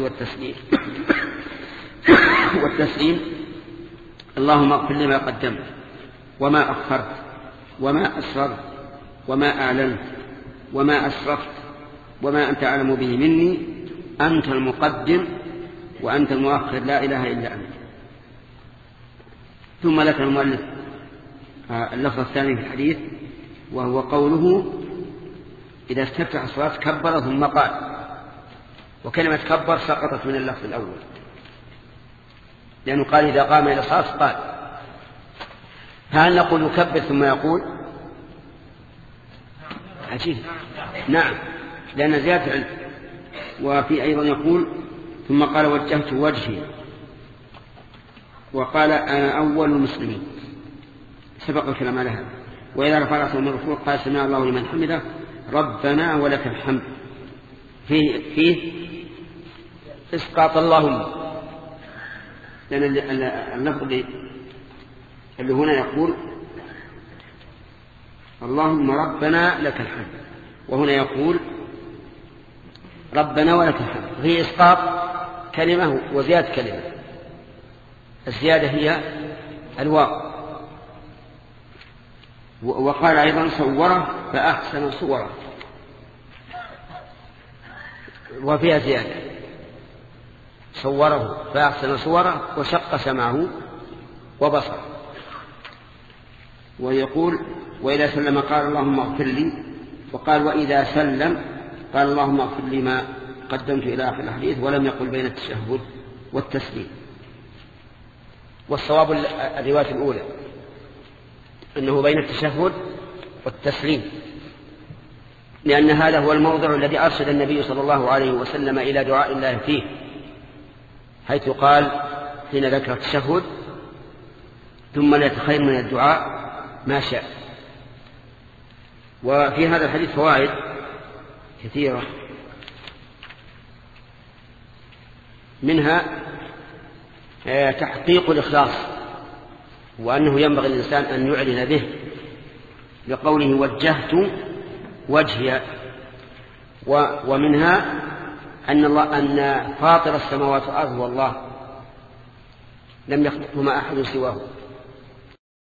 والتسليم اللهم اغفر لي ما قدمت وما أخرت وما أسررت وما أعلنت وما أسرفت وما أنت أعلم به مني، أنت المقدم وأنت المؤخر لا إله إلا أنت. ثم لك المؤلف اللفظ الثاني في الحديث، وهو قوله إذا استفتح الصلاة كبر ثم قال، وكلمة كبر سقطت من اللفظ الأول، لأنه قال إذا قام إلى الصلاة قال. هل نقول يكبر ثم يقول؟ عجيب. نعم، لأن زيادة علم. وفي أيضا يقول ثم قال وجهت وجهي، وقال أنا أول المسلمين، سبق الكلام على هذا. وإذا رفع رأسه من الركوع قال سمع الله لمن حمده ربنا ولك الحمد. فيه اسقاط اللهم، لأن اللفظ اللي هنا يقول اللهم ربنا لك الحمد، وهنا يقول ربنا ولك الحمد. هي إسقاط كلمة وزيادة كلمة، الزيادة هي الواو. وقال أيضا صوره فأحسن صوره، وفيها زيادة صوره فأحسن صوره وشق سمعه وبصره. ويقول وإذا سلم قال اللهم اغفر لي، وقال وإذا سلم قال اللهم اغفر لي ما قدمت إلى آخر الحديث، ولم يقل بين التشهد والتسليم. والصواب الرواية الأولى أنه بين التشهد والتسليم، لأن هذا هو الموضع الذي أرشد النبي صلى الله عليه وسلم إلى دعاء الله فيه، حيث قال حين ذكر التشهد ثم ليتخير من الدعاء ما شاء. وفي هذا الحديث فوائد كثيرة، منها تحقيق الإخلاص وأنه ينبغي الإنسان أن يعلن به لقوله وجهت وجهي. ومنها أن فاطر السماوات والأرض والله لم يخلقهما أحد سواه